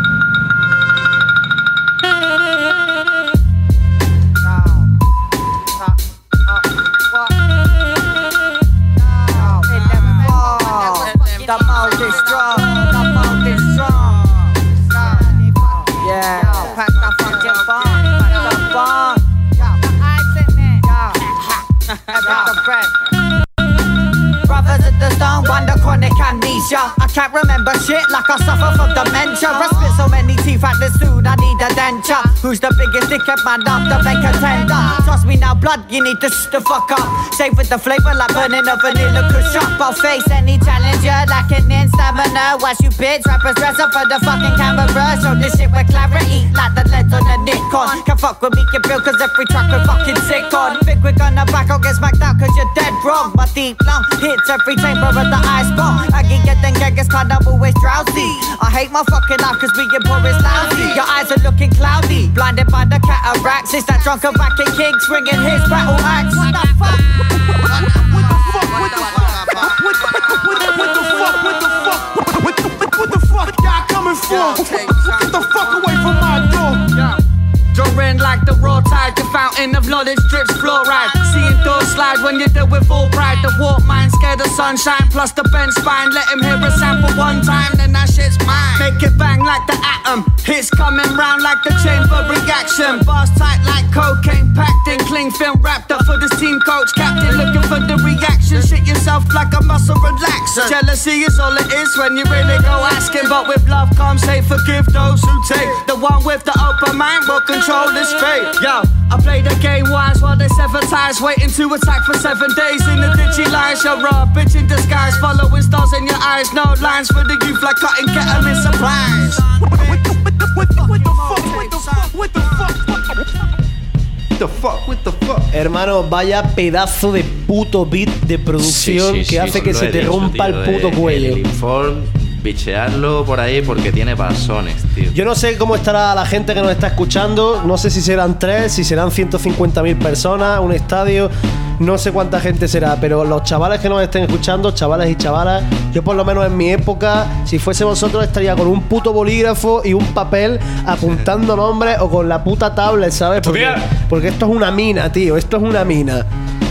I can't remember shit like I suffer from dementia. I spit so many teeth at this dude, I need a denture. Who's the biggest dickhead man of the main contender? Trust me now, blood, you need to shut the fuck up. Save with the flavor like burning a vanilla kush up. I'll face any challenger lacking in stamina. Watch you bitch, rappers dress up for the fucking camera. Show this shit with clarity like the lens on the Nikon. Can fuck with me, get real, cause every track we're fucking sick on. Think we're gonna back out, get smacked out cause you're dead wrong. My deep lung hits every chamber of the ice bomb. I can get them gaggers caught up always drowsy. I hate my fucking life cause being poor is lousy. Your eyes are looking cloudy, blinded by the cataracts. It's that drunken racket king swinging his battle axe. What the fuck? What the fuck y'all coming for? Get the fuck away from my door. Drawing like the raw tide, the fountain of knowledge drips fluoride. Seeing doors slide when you do with full pride. The warp mind scared of sunshine, plus the bent spine. Let him hear a sample one time, then that shit's mine. Make it bang like the atom, hits coming round like the chamber reaction. Bars tight like cocaine, packed in cling film wrapped up for this team coach. Captain looking for the reaction, shit yourself like a muscle relaxer. Jealousy is all it is when you really go asking, but with love comes hate, forgive those who take the one with the open mind will control this fate. Yo, I play the game wise while they sever ties, waiting to attack for 7 days in the ditchy lines. You're a bitch in disguise, following stars in your eyes. No lines for the youth like cotton, get them in supplies. What the fuck? Hermano, vaya pedazo de puto beat de producción que hace que se te rompa el puto cuello. El Inform, bichearlo por ahí porque tiene basones, tío. Yo no sé cómo estará la gente que nos está escuchando. No sé si serán 3, si serán 150.000 personas, un estadio. No sé cuánta gente será, pero los chavales que nos estén escuchando, chavales y chavalas, yo por lo menos en mi época, si fuese vosotros, estaría con un puto bolígrafo y un papel apuntando nombres o con la puta tablet, ¿sabes? Porque esto es una mina, tío. Esto es una mina.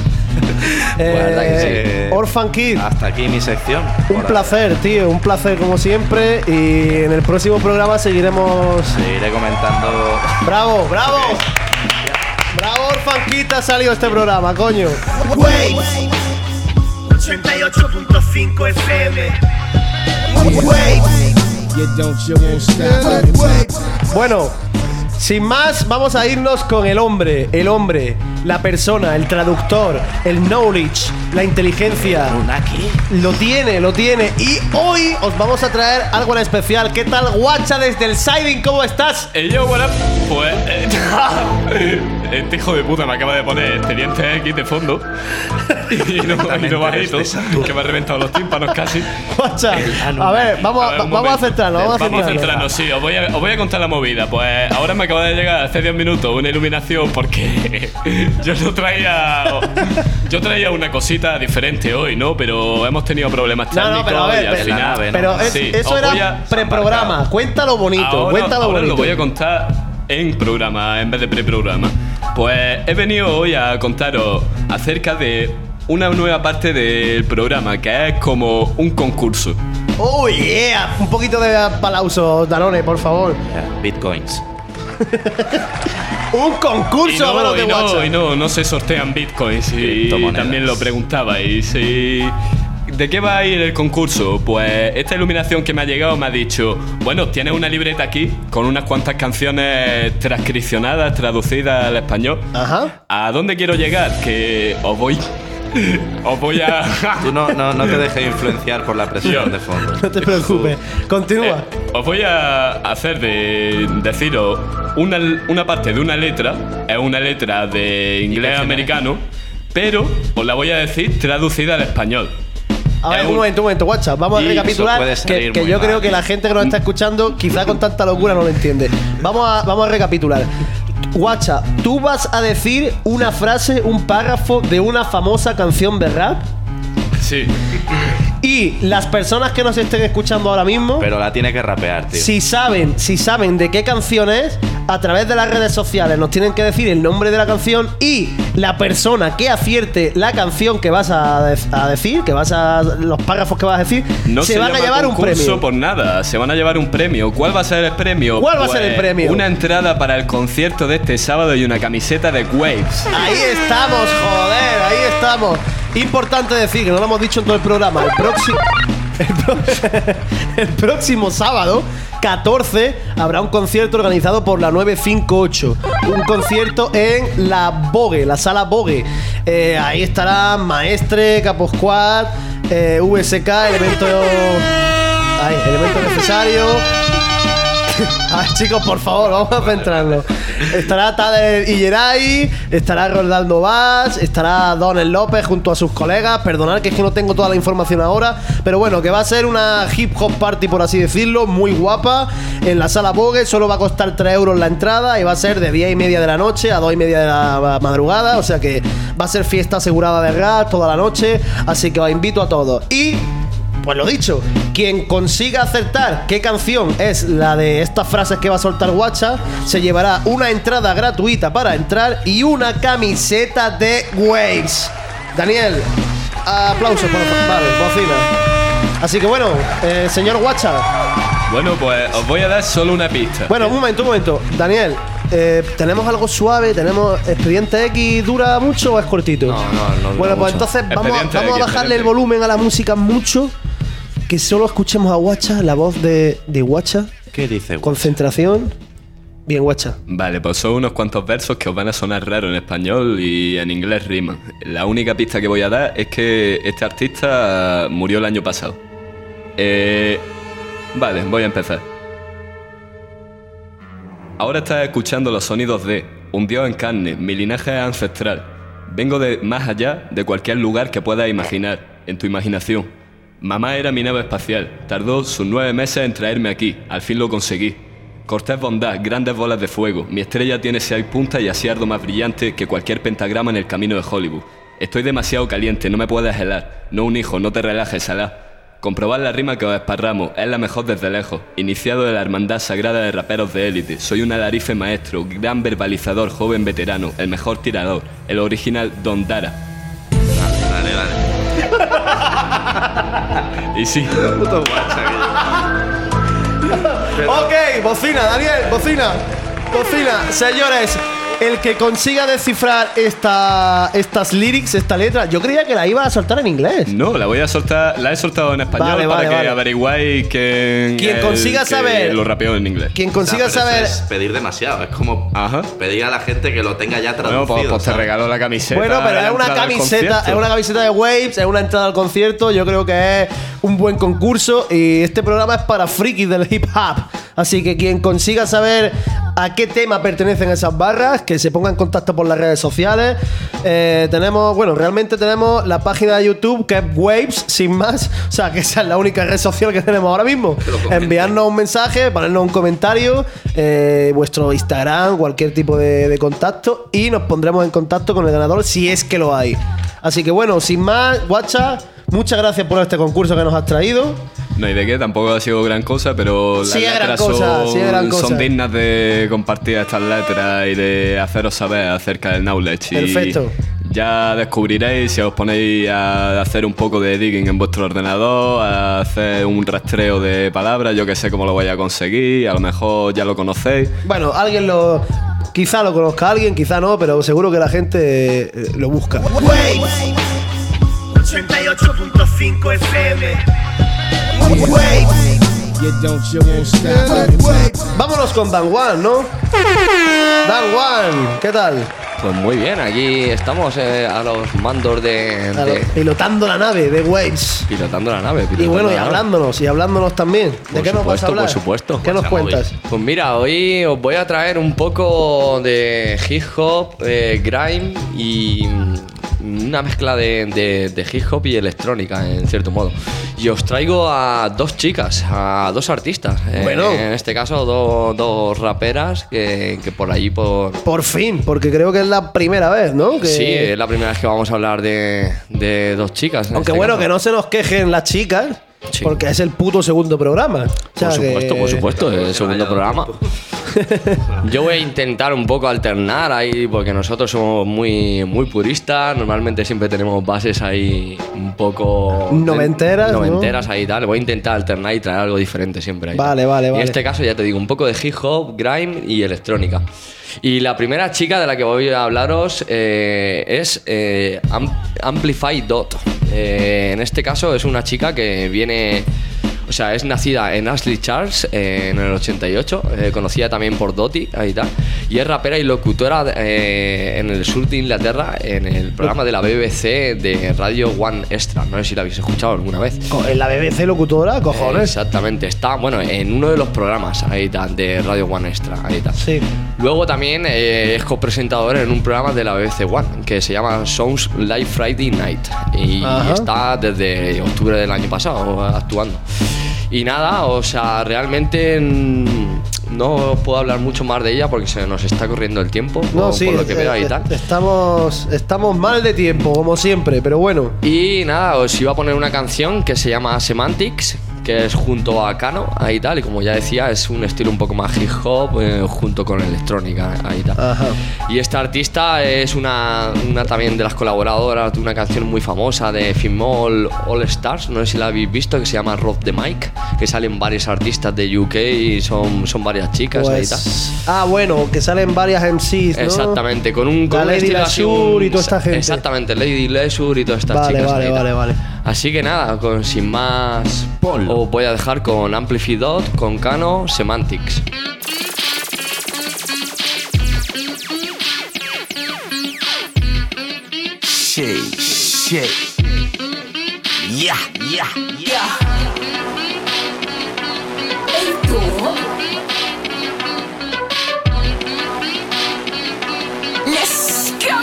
Orphan Kid. Hasta aquí mi sección. Un placer, tío. Un placer como siempre. Y en el próximo programa seguiré comentando. ¡Bravo, bravo! ¡Bravo, Orphan Kid! Ha salido este programa, coño. Waves 88.5 FM. Bueno, sin más, vamos a irnos con el hombre, la persona, el traductor, el knowledge, la inteligencia. Lo tiene. Y hoy os vamos a traer algo en especial. ¿Qué tal, Guacha, desde el Siding? ¿Cómo estás? Yo, bueno, pues... este hijo de puta me acaba de poner Expediente X de fondo. y no bajito, que me ha reventado los tímpanos casi. Guacha, a ver, vamos a centrarnos, sí. Os voy a contar la movida. Pues ahora me acaba de llegar hace 10 minutos una iluminación porque yo traía una cosita diferente hoy, ¿no? Pero hemos tenido problemas técnicos pero a ver, y al final... Pero eso era preprograma. Cuéntalo bonito, ahora lo voy a contar en programa en vez de preprograma. Pues he venido hoy a contaros acerca de una nueva parte del programa que es como un concurso. ¡Oh, yeah! Un poquito de aplauso, Danone, por favor. Bitcoins. Un concurso a manos de WhatsApp. No se sortean bitcoins y también lo preguntaba. Y si... ¿De qué va a ir el concurso? Pues esta iluminación que me ha llegado me ha dicho: bueno, tienes una libreta aquí con unas cuantas canciones transcripcionadas, traducidas al español. Ajá. ¿A dónde quiero llegar? Que os voy a... Tú no te dejes influenciar por la presión de fondo. No te preocupes. Continúa. Os voy a hacer deciros una parte de una letra. Es una letra de inglés americano, pero os la voy a decir traducida al español. A ver, un momento, guacha. Vamos a recapitular que yo creo que la gente que nos está escuchando quizá con tanta locura no lo entiende. Vamos a recapitular. Guacha, tú vas a decir una frase, un párrafo de una famosa canción de rap. Sí. Y las personas que nos estén escuchando ahora mismo, pero la tiene que rapear, tío. Si saben de qué canción es, a través de las redes sociales nos tienen que decir el nombre de la canción, y la persona que acierte la canción que vas a decir, los párrafos que vas a decir, no se van a llevar un premio. Por nada, se van a llevar un premio. ¿Cuál va a ser el premio? ¿Cuál va a ser el premio? Una entrada para el concierto de este sábado y una camiseta de Waves. Ahí estamos, joder, ahí estamos. Importante decir, que no lo hemos dicho en todo el programa, el próximo sábado 14 habrá un concierto organizado por la 958. Un concierto en la Vogue, la sala Vogue. Ahí estarán Maestre, Capo Squad, VSK, elemento necesario. Ay, chicos, por favor, vamos a centrarnos. Estará Tader Illeray, estará Rolando Vaz, estará Donel López junto a sus colegas. Perdonad que es que no tengo toda la información ahora, pero bueno, que va a ser una hip hop party, por así decirlo, muy guapa, en la sala Vogue. Solo va a costar 3 euros la entrada y va a ser de 10:30 de la noche a 2:30 de la madrugada. O sea que va a ser fiesta asegurada de rap toda la noche, así que os invito a todos. Y pues lo dicho, quien consiga acertar qué canción es la de estas frases que va a soltar Guacha, se llevará una entrada gratuita para entrar y una camiseta de Waves. Daniel, aplausos por vale, bocina. Así que bueno, señor Guacha. Bueno, pues os voy a dar solo una pista. Bueno, un momento. Daniel, ¿tenemos algo suave? ¿Tenemos Expediente X? ¿Dura mucho o es cortito? No. Bueno, pues entonces vamos a bajarle el volumen a la música mucho. Que solo escuchemos a Guacha, la voz de Guacha. ¿Qué dice Guacha? Concentración. Bien, guacha. Vale, pues son unos cuantos versos que os van a sonar raros en español y en inglés riman. La única pista que voy a dar es que este artista murió el año pasado. Vale, voy a empezar. Ahora estás escuchando los sonidos de un dios en carne, mi linaje es ancestral. Vengo de más allá de cualquier lugar que puedas imaginar, en tu imaginación. Mamá era mi nave espacial, tardó sus 9 meses en traerme aquí, al fin lo conseguí. Cortés bondad, grandes bolas de fuego, mi estrella tiene 6 puntas y así ardo más brillante que cualquier pentagrama en el camino de Hollywood. Estoy demasiado caliente, no me puedes helar, no un hijo, no te relajes, Salah. Comprobad la rima que os esparramos, es la mejor desde lejos. Iniciado de la hermandad sagrada de raperos de élite. Soy un alarife maestro, gran verbalizador, joven veterano, el mejor tirador, el original Don Dara. Dale. Y sí. Ok, bocina, Daniel, bocina. Bocina, señores. El que consiga descifrar estas lyrics, esta letra, yo creía que la iba a soltar en inglés. No, la voy a soltar, la he soltado en español para que averiguáis que quien consiga saber lo rapeo en inglés. Quien consiga saber es pedir demasiado, es como pedir a la gente que lo tenga ya traducido. Bueno, pues te regalo la camiseta. Bueno, pero es una camiseta de Waves, es una entrada al concierto, yo creo que es un buen concurso y este programa es para frikis del hip hop. Así que quien consiga saber a qué tema pertenecen esas barras, que se ponga en contacto por las redes sociales. Realmente tenemos la página de YouTube que es Waves, sin más. O sea, que esa es la única red social que tenemos ahora mismo. Enviarnos un mensaje, ponernos un comentario, vuestro Instagram, cualquier tipo de contacto, y nos pondremos en contacto con el ganador si es que lo hay. Así que bueno, sin más, guacha, muchas gracias por este concurso que nos has traído. No hay de qué, tampoco ha sido gran cosa, pero sí, las letras son dignas de compartir estas letras y de haceros saber acerca del knowledge. Perfecto. Y ya descubriréis si os ponéis a hacer un poco de digging en vuestro ordenador, a hacer un rastreo de palabras, yo que sé cómo lo vais a conseguir, a lo mejor ya lo conocéis. Bueno, quizá lo conozca alguien, quizá no, pero seguro que la gente lo busca. 88.5 FM. Vámonos con Dan One, ¿no? Dan One, ¿qué tal? Pues muy bien, aquí estamos a los mandos pilotando la nave de Waves. Pilotando la nave. Y bueno, y hablándonos también. ¿De qué nos vas a hablar? Por supuesto. ¿Qué nos cuentas? Pues mira, hoy os voy a traer un poco de hip hop, grime y una mezcla de hip hop y electrónica, en cierto modo. Y os traigo a dos chicas, a dos artistas. Bueno. En este caso, dos raperas que por allí Por fin, porque creo que es la primera vez, ¿no? Sí, es la primera vez que vamos a hablar de dos chicas. Aunque bueno, que no se nos quejen las chicas. Sí. Porque es el puto segundo programa. Por supuesto, es el segundo programa. Yo voy a intentar un poco alternar ahí, porque nosotros somos muy puristas. Normalmente siempre tenemos bases ahí un poco noventeras, ¿no? Ahí tal. Voy a intentar alternar y traer algo diferente siempre ahí. Vale. En este caso, ya te digo, un poco de hip hop, grime y electrónica. Y la primera chica de la que voy a hablaros es Amplify Dot. En este caso es una chica que viene... O sea, es nacida en Ashley Charles en el 88, conocida también por Dotty, ahí tal. Y es rapera y locutora en el sur de Inglaterra, en el programa de la BBC de Radio One Extra. No sé si la habéis escuchado alguna vez. ¿En la BBC locutora? Cojones. Exactamente, está, en uno de los programas ahí tal, de Radio One Extra, ahí tal. Sí. Luego también es copresentador en un programa de la BBC One que se llama Sounds Live Friday Night. Y está desde octubre del año pasado actuando. Y nada, o sea, realmente no puedo hablar mucho más de ella porque se nos está corriendo el tiempo. No, sí, por lo que veo y tal. Estamos mal de tiempo, como siempre, pero bueno. Y nada, os iba a poner una canción que se llama Semantics, que es junto a Kano, ahí tal, y como ya decía, es un estilo un poco más hip hop junto con electrónica, ahí tal. Ajá. Y esta artista es una también de las colaboradoras de una canción muy famosa de Fimol All Stars, no sé si la habéis visto, que se llama Rock the Mic, que salen varios artistas de UK y son varias chicas, ahí tal. Bueno, que salen varias MCs, ¿no? Exactamente, con un Lady Leisure y toda esta gente. Exactamente, Lady Leisure y todas estas chicas. Vale. Así que nada, sin más, os voy a dejar con Amplify Dot, con Kano, Semantics. Shit. Yeah. Let's go.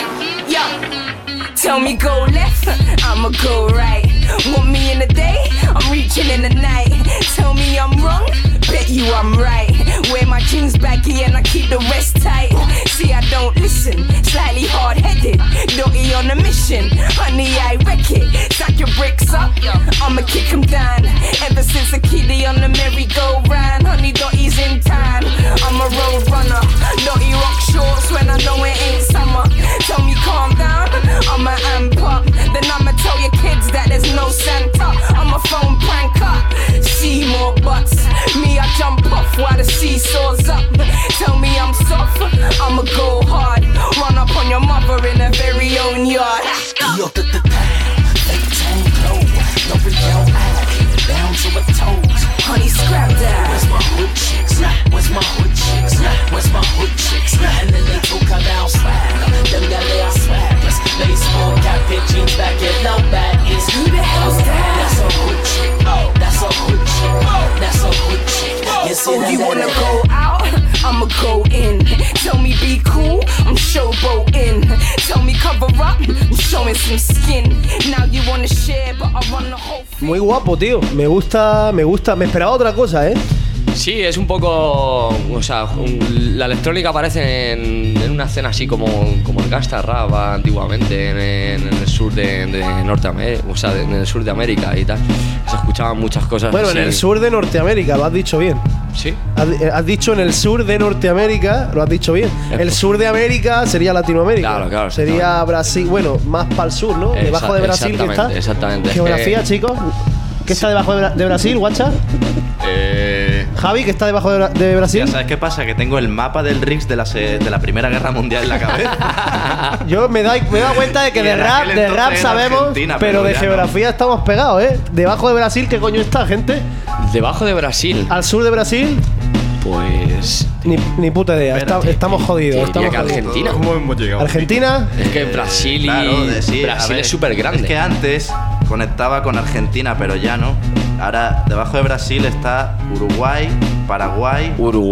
Tell me go left, I'ma go right. Want me in the day, I'm reaching in the night. Tell me I'm wrong, bet you I'm right. Wear my jeans baggy and I keep the rest tight. See I don't listen, slightly hard-headed. Dotty on a mission, honey I wreck it. Stack your bricks up, I'ma kick 'em down. Ever since a kiddie on the merry-go-round, honey Dotty's in town. I'm a road runner, Dotty rock shorts when I know it ain't summer. Tell me calm down, I'ma amp up. Then I'ma tell your kids that there's no Santa. I'm a phone pranker, see more butts. Me I jump off while the seesaw's up. Tell me I'm soft, I'ma go hard. Run up on your mother in her very own yard. Yo, fake tank low, no real eye, down to her toes. Honey, scrap that. Where's my hood chicks? Where's my hood chicks? Where's my hood chicks? And then they took her down swag. Them gal they are swagless. Baseball cap, jeans back and low back is. Who the hell's that? That's a hood chick. That's a hood chick. That's a hood chick. You see Oh, you wanna go out? I'ma go in. Tell me be cool, I'm showboating. Tell me cover up, I'm showing some skin. Now you wanna share, but I run the whole thing. Muy guapo, tío. Me gusta. Me esperaba otra cosa, ¿eh? Sí, es un poco. O sea, la electrónica aparece en una escena así como el gangsta rap antiguamente en el sur de Norteamérica, o sea, en el sur de América y tal. Se escuchaban muchas cosas. Bueno, así. en el sur de Norteamérica, lo has dicho bien. Sí. Has dicho en el sur de Norteamérica, lo has dicho bien. El sur de América sería Latinoamérica. Claro. Sería Brasil, bueno, más para el sur, ¿no? Debajo de Brasil, ¿qué está? Exactamente. Geografía, chicos. ¿Qué está debajo de Brasil, guacha? Javi, ¿qué está debajo de Brasil? Ya sabes qué pasa, que tengo el mapa del Rix de la Primera Guerra Mundial en la cabeza. Yo me he dado cuenta de que de rap sabemos, pero de geografía estamos pegados, ¿eh? Debajo de Brasil, ¿qué coño está, gente? Debajo de Brasil. Al sur de Brasil. Pues. Ni puta idea. Estamos jodidos. Diría que Argentina. ¿Cómo hemos llegado? ¿Argentina? Es que Brasil y. Brasil es súper grande. Es que antes conectaba con Argentina, pero ya no. Ahora, debajo de Brasil está Uruguay, Paraguay,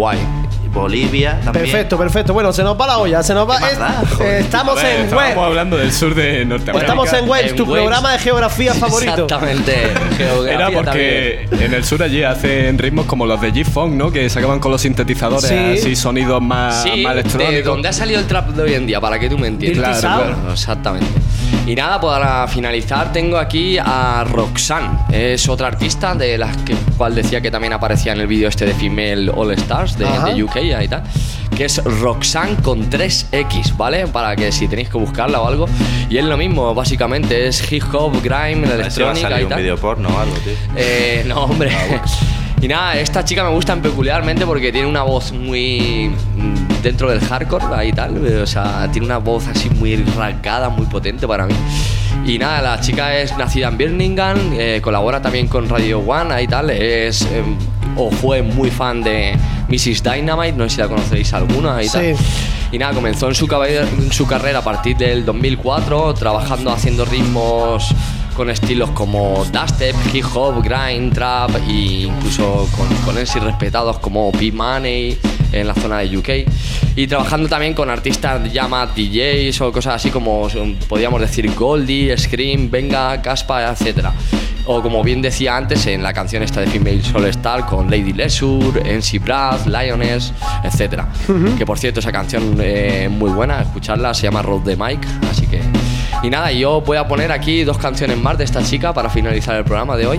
Bolivia también. Perfecto. Bueno, se nos va la olla, se nos va. Estamos en Web. Estamos hablando del sur de Norteamérica. Estamos en Web, tu programa de geografía favorito. Exactamente. Era porque en el sur allí hacen ritmos como los de G-Funk, ¿no? Que sacaban con los sintetizadores así sonidos más electrónicos. De donde ha salido el trap de hoy en día, para que tú me entiendas. Claro. Exactamente. Y nada, para finalizar tengo aquí a Roxanne. Es otra artista de las cual decía que también aparecía en el vídeo este de Female All Stars de UK y tal, que es Roxanne con 3X, ¿vale? Para que si tenéis que buscarla o algo. Y es lo mismo, básicamente, es hip hop, grime, electrónica y tal. un video porno o algo, tío. No, hombre. Y nada, esta chica me gusta peculiarmente porque tiene una voz muy dentro del hardcore y tal, o sea, tiene una voz así muy rasgada, muy potente para mí. Y nada, la chica es nacida en Birmingham, colabora también con Radio One y tal, es o fue muy fan de Mrs. Dynamite, no sé si la conocéis alguna y tal. Y nada, comenzó en su carrera a partir del 2004, trabajando, haciendo ritmos con estilos como dubstep, hip hop, grind, trap e incluso con MC respetados como P-Money en la zona de UK, y trabajando también con artistas ya más DJs o cosas así como podríamos decir Goldie, Scream, Venga, Caspa, etc. O como bien decía antes en la canción esta de Female All Star con Lady Leisure, MC Brad, Lioness, etc. Que por cierto esa canción es muy buena, escucharla, se llama Road the Mic, así que... Y nada, yo voy a poner aquí 2 canciones más de esta chica para finalizar el programa de hoy.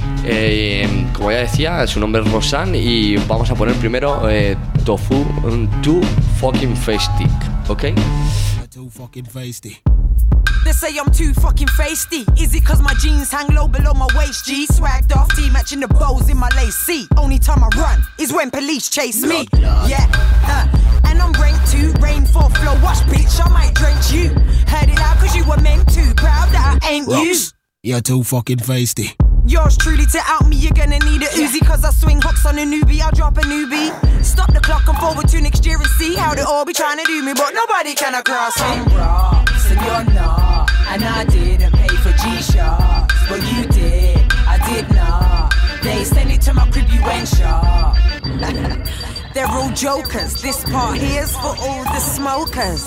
Como ya decía, su nombre es Roxanne y vamos a poner primero Tofu Too Fucking Feisty, ¿ok? Too fucking feisty. They say I'm too fucking feisty. Is it cause my jeans hang low below my waist, G? Swagged off, T matching the bows in my lace. See, only time I run is when police chase me. Yeah, and I'm ranked to rainfall flow. Watch, bitch, I might drench you. Heard it out cause you were meant to. Proud that I ain't you. You're too fucking feisty. Yours truly to out me, you're gonna need a Uzi. Cause I swing hooks on a newbie, I'll drop a newbie. Stop the clock and forward to next year and see how they all be trying to do me. But nobody can cross me. I'm raw, so you're not. And I didn't pay for G-Shots, but you did, I did not. They send it to my crib, you went sharp. They're all jokers, this part here's for all the smokers.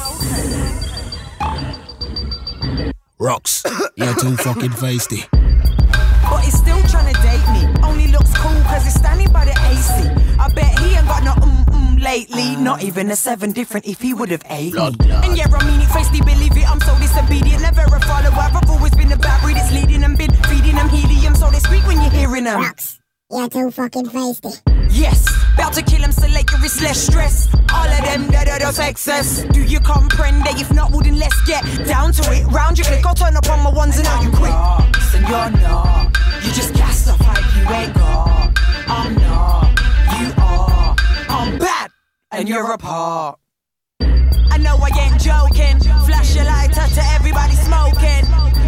Rocks, you're too fucking feisty. But he's still trying to date me. Only looks cool cause he's standing by the AC. I bet he ain't got no lately. Not even a 7 different if he would've ate me. And yeah, I mean it, feisty, believe it. I'm so disobedient, never a follower. I've always been a bad breed, it's leading them, been feeding them helium. So they speak when you're hearing them. Rocks, you're too fucking feisty. Yes, about to kill him so later it's less stress. All of them that's excess. Do you comprehend that? If not, well then let's get down to it. Round your click, I'll turn up on my ones and now you quit. And you're not, you just cast off hype you ain't got. I'm not, you are. I'm bad, and you're apart. I know I ain't joking. Flash your lighter to everybody smoking.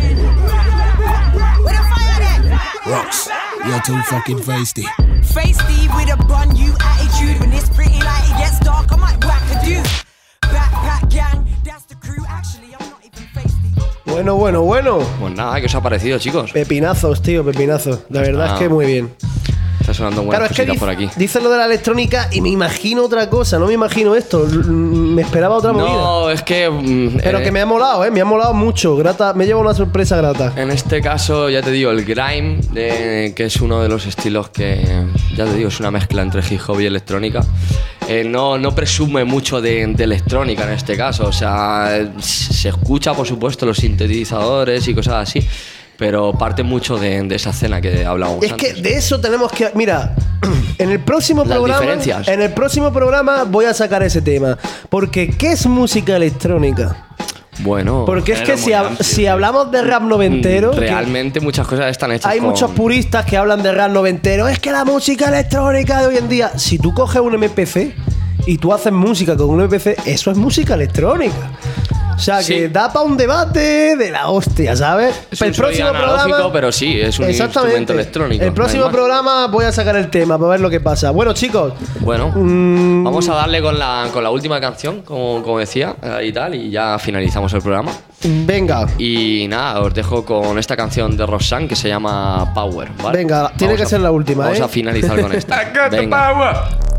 Where the fire then? Rocks, you're too fucking feisty. Feisty with a bun, you attitude. When it's pretty light, it gets dark, I might whack a dude. Backpack gang, that's the crew. Actually, I'm not even feisty. Bueno. Pues nada, ¿qué os ha parecido, chicos? Pepinazos, tío, pepinazos. La verdad es que muy bien. Está sonando buenas cositas por aquí. Dice lo de la electrónica y me imagino otra cosa, no me imagino esto. Me esperaba otra movida. No, es que... Pero que me ha molado, me ha molado mucho. Grata, me lleva una sorpresa grata. En este caso, ya te digo, el grime, que es uno de los estilos que, ya te digo, es una mezcla entre hip hop y electrónica. No presume mucho de electrónica en este caso. O sea, se escucha, por supuesto, los sintetizadores y cosas así. Pero parte mucho de esa escena que hablábamos antes. Es que de eso tenemos que... Mira, en el próximo programa... diferencias. En el próximo programa voy a sacar ese tema. Porque, ¿qué es música electrónica? Bueno... Porque es que si hablamos de rap noventero... Realmente muchas cosas están hechas Hay muchos puristas que hablan de rap noventero. Es que la música electrónica de hoy en día... Si tú coges un MPC y tú haces música con un MPC, eso es música electrónica. O sea, que da para un debate de la hostia, ¿sabes? Es el próximo programa, pero sí, es un instrumento electrónico. El próximo programa voy a sacar el tema para ver lo que pasa. Bueno, chicos. Bueno, vamos a darle con la última canción, como decía, y tal, y ya finalizamos el programa. Venga. Y nada, os dejo con esta canción de Roxanne que se llama Power, ¿vale? Venga, tiene que ser la última, Vamos a finalizar con esta. I got the Venga. power.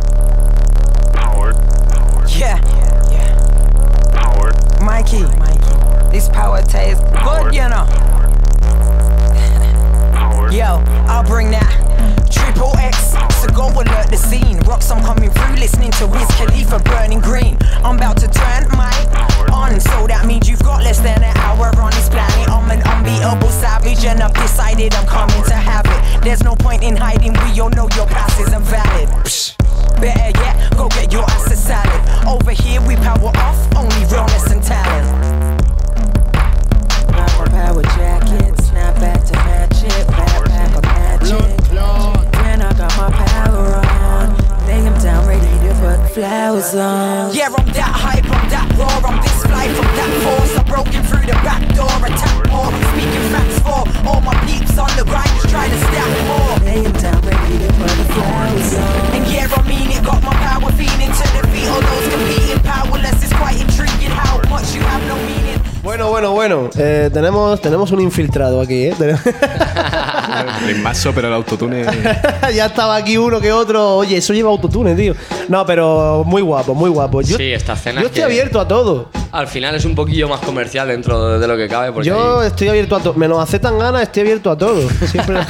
Yeah. Mikey, this power tastes good, you know. Yo, I'll bring that triple X, so go alert the scene. Rocks, I'm coming through, listening to Wiz Khalifa burning green. I'm about to turn my on, so that means you've got less than an hour on this planet. I'm an unbeatable savage, and I've decided I'm coming to have it. There's no point in hiding, we all know your pass isn't valid. Psh. Better yet, go get your ass a salad. Over here we power off, only realness and talent. Now my power jacket, snap back to match it. Backpack of magic. When I got my power on, lay him down ready to put flowers on. Yeah, I'm that hype, I'm that raw, I'm this fly from that force. I'm broken through the back door, attack more. Speaking facts for all my peeps on the grind, just try to stack more. Lay him down ready to put the flowers on. And yeah, I mean it, got my power feeding to the beat. All those competing powerless, it's quite intriguing how much you have no meaning. Bueno. Tenemos un infiltrado aquí, El mazo, pero el autotune. Ya estaba aquí uno que otro. Oye, eso lleva autotune, tío. No, pero muy guapo, muy guapo. Sí, esta escena. Yo estoy abierto a todo. Al final es un poquillo más comercial dentro de lo que cabe. Porque yo estoy abierto a todo. Menos hace tan ganas, estoy abierto a todo. Siempre.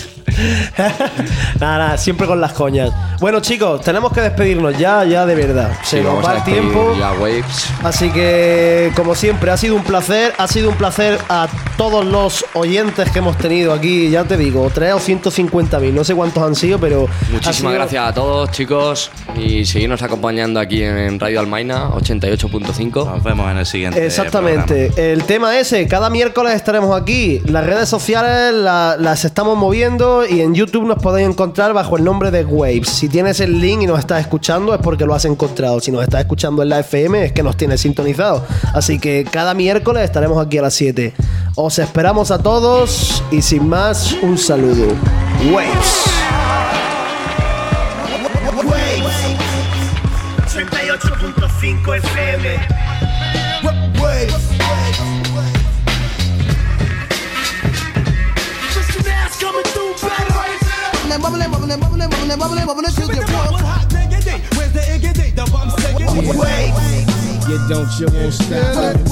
Nada, siempre con las coñas. Bueno, chicos, tenemos que despedirnos ya de verdad. Se nos va el tiempo. Ya, Waves. Así que, como siempre, ha sido un placer. Ha sido un placer a todos los oyentes que hemos tenido aquí. Ya te digo, 3 o 150.000. No sé cuántos han sido, pero. Muchísimas gracias a todos, chicos. Y seguirnos acompañando aquí en Radio Almaina 88.5. Nos vemos en el siguiente. Exactamente. programa. El tema ese, cada miércoles estaremos aquí. Las redes sociales las estamos moviendo. Y en YouTube nos podéis encontrar bajo el nombre de Waves. Si tienes el link y nos estás escuchando es porque lo has encontrado. Si nos estás escuchando en la FM es que nos tienes sintonizados. Así que cada miércoles estaremos aquí a las 7. Os esperamos a todos y sin más, un saludo. Waves. 88.5 FM. bubbling, bubbling, bubbling, bubbling, bubbling, bubbling, bubbling till you broke. Where's the iggity? The bump stiggity. You don't, you won't stop.